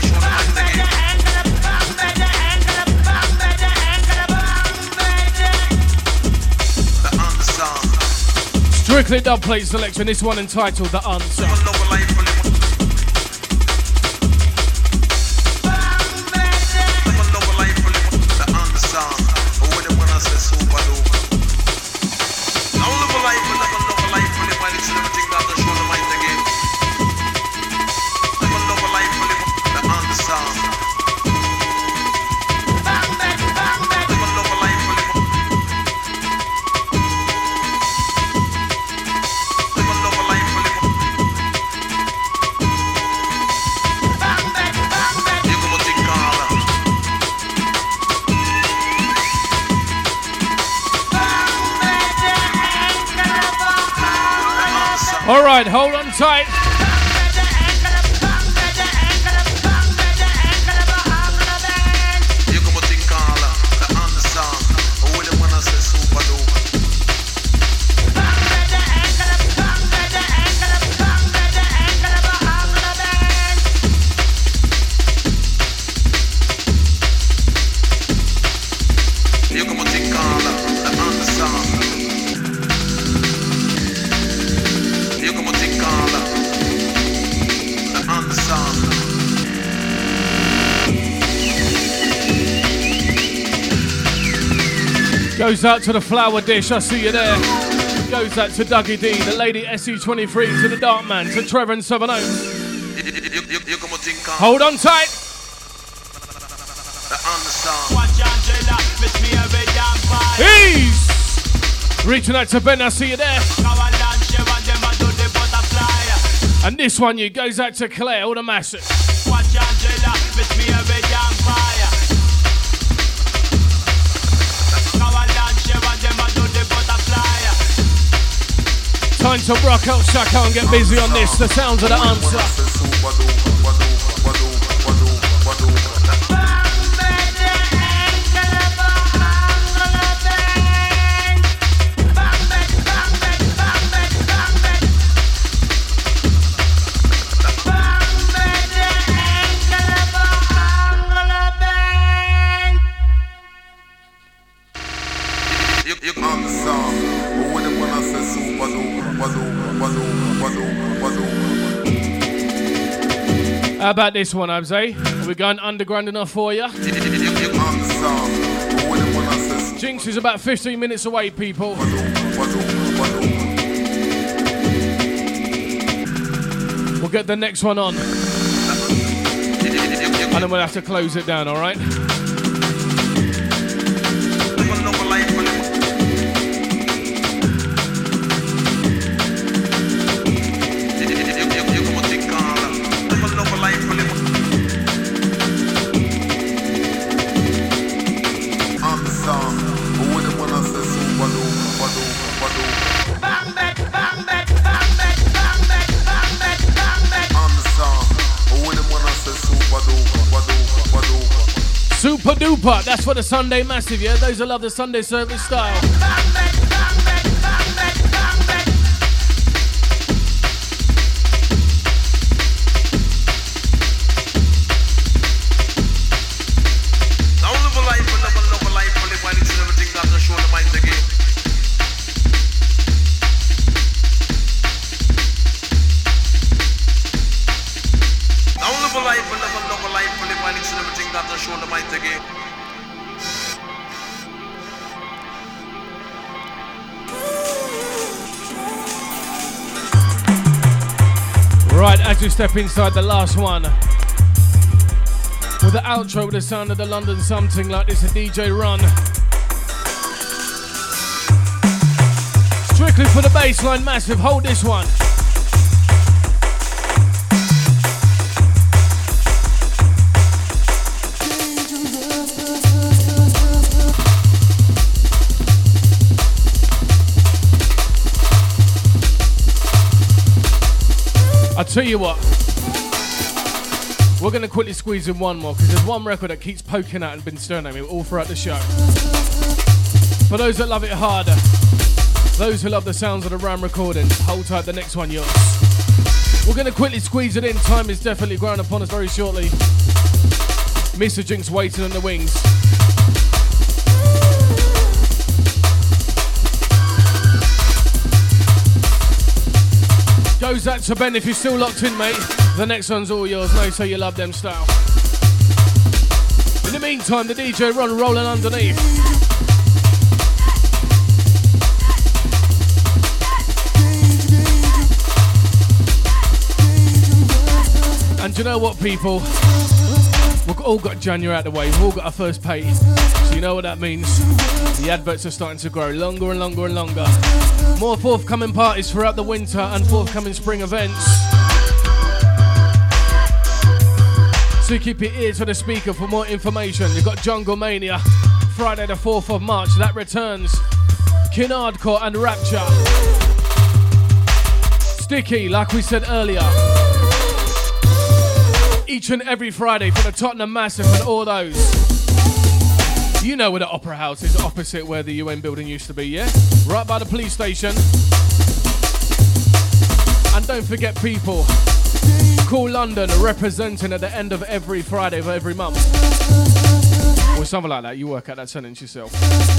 B: Strictly dub plate selection. This one entitled The Answer. Alright, hold on tight. Goes out to the flower dish, I see you there. Goes out to Dougie D, the lady SE23, to the Dark Man, to Trevor and 7 Hold on tight. Peace. Reaching out to Ben, I see you there. And this one you goes out to Claire, all the massive. Time to rock out, Shaka, and get busy on this. The sounds of The Answer. How about this one, Abzay? Are we going underground enough for you? Jinx is about 15 minutes away, people. We'll get the next one on. And then we'll have to close it down, alright? Super duper, that's for the Sunday Massive, yeah? Those who love the Sunday service style. Right, as we step inside the last one, with the outro with the sound of the London something like this, a DJ Run. Strictly for the bassline Massive, hold this one. I'll tell you what, we're going to quickly squeeze in one more because there's one record that keeps poking out and been staring at me all throughout the show. For those that love it harder, those who love the sounds of the Ram recordings, hold tight, the next one yours. We're going to quickly squeeze it in, time is definitely growing upon us very shortly. Mr. Jinx waiting on the wings. Goes out to Ben if you're still locked in, mate. The next one's all yours, no, so you love them style. In the meantime, the DJ Run rolling underneath. And you know what, people? We've all got January out the way, we've all got our first pay. So you know what that means. The adverts are starting to grow longer and longer and longer. More forthcoming parties throughout the winter and forthcoming spring events. So keep your ears to the speaker for more information. You've got Jungle Mania, Friday the 4th of March, that returns. Kin Hardcore and Rapture. Sticky, like we said earlier. Each and every Friday for the Tottenham Massive and all those. You know where the Opera House is, opposite where the UN building used to be, yeah? Right by the police station. And don't forget, people, Cool London representing at the end of every Friday of every month. Or something like that, you work out that sentence yourself.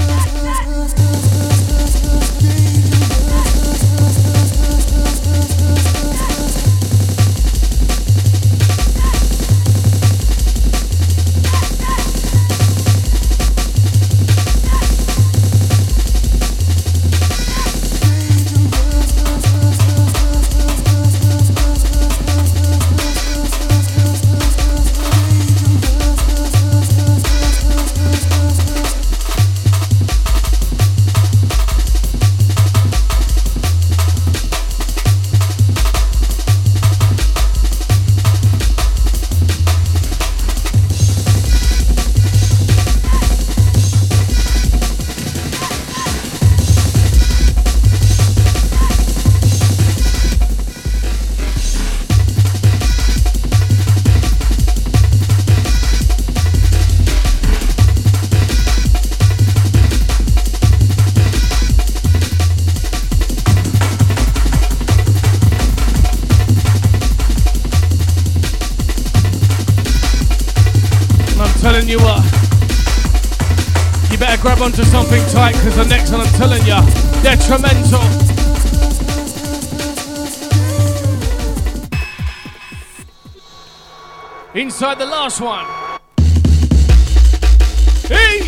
B: Telling you what, you better grab onto something tight because the next one, I'm telling you, detrimental. Inside the last one. Hey!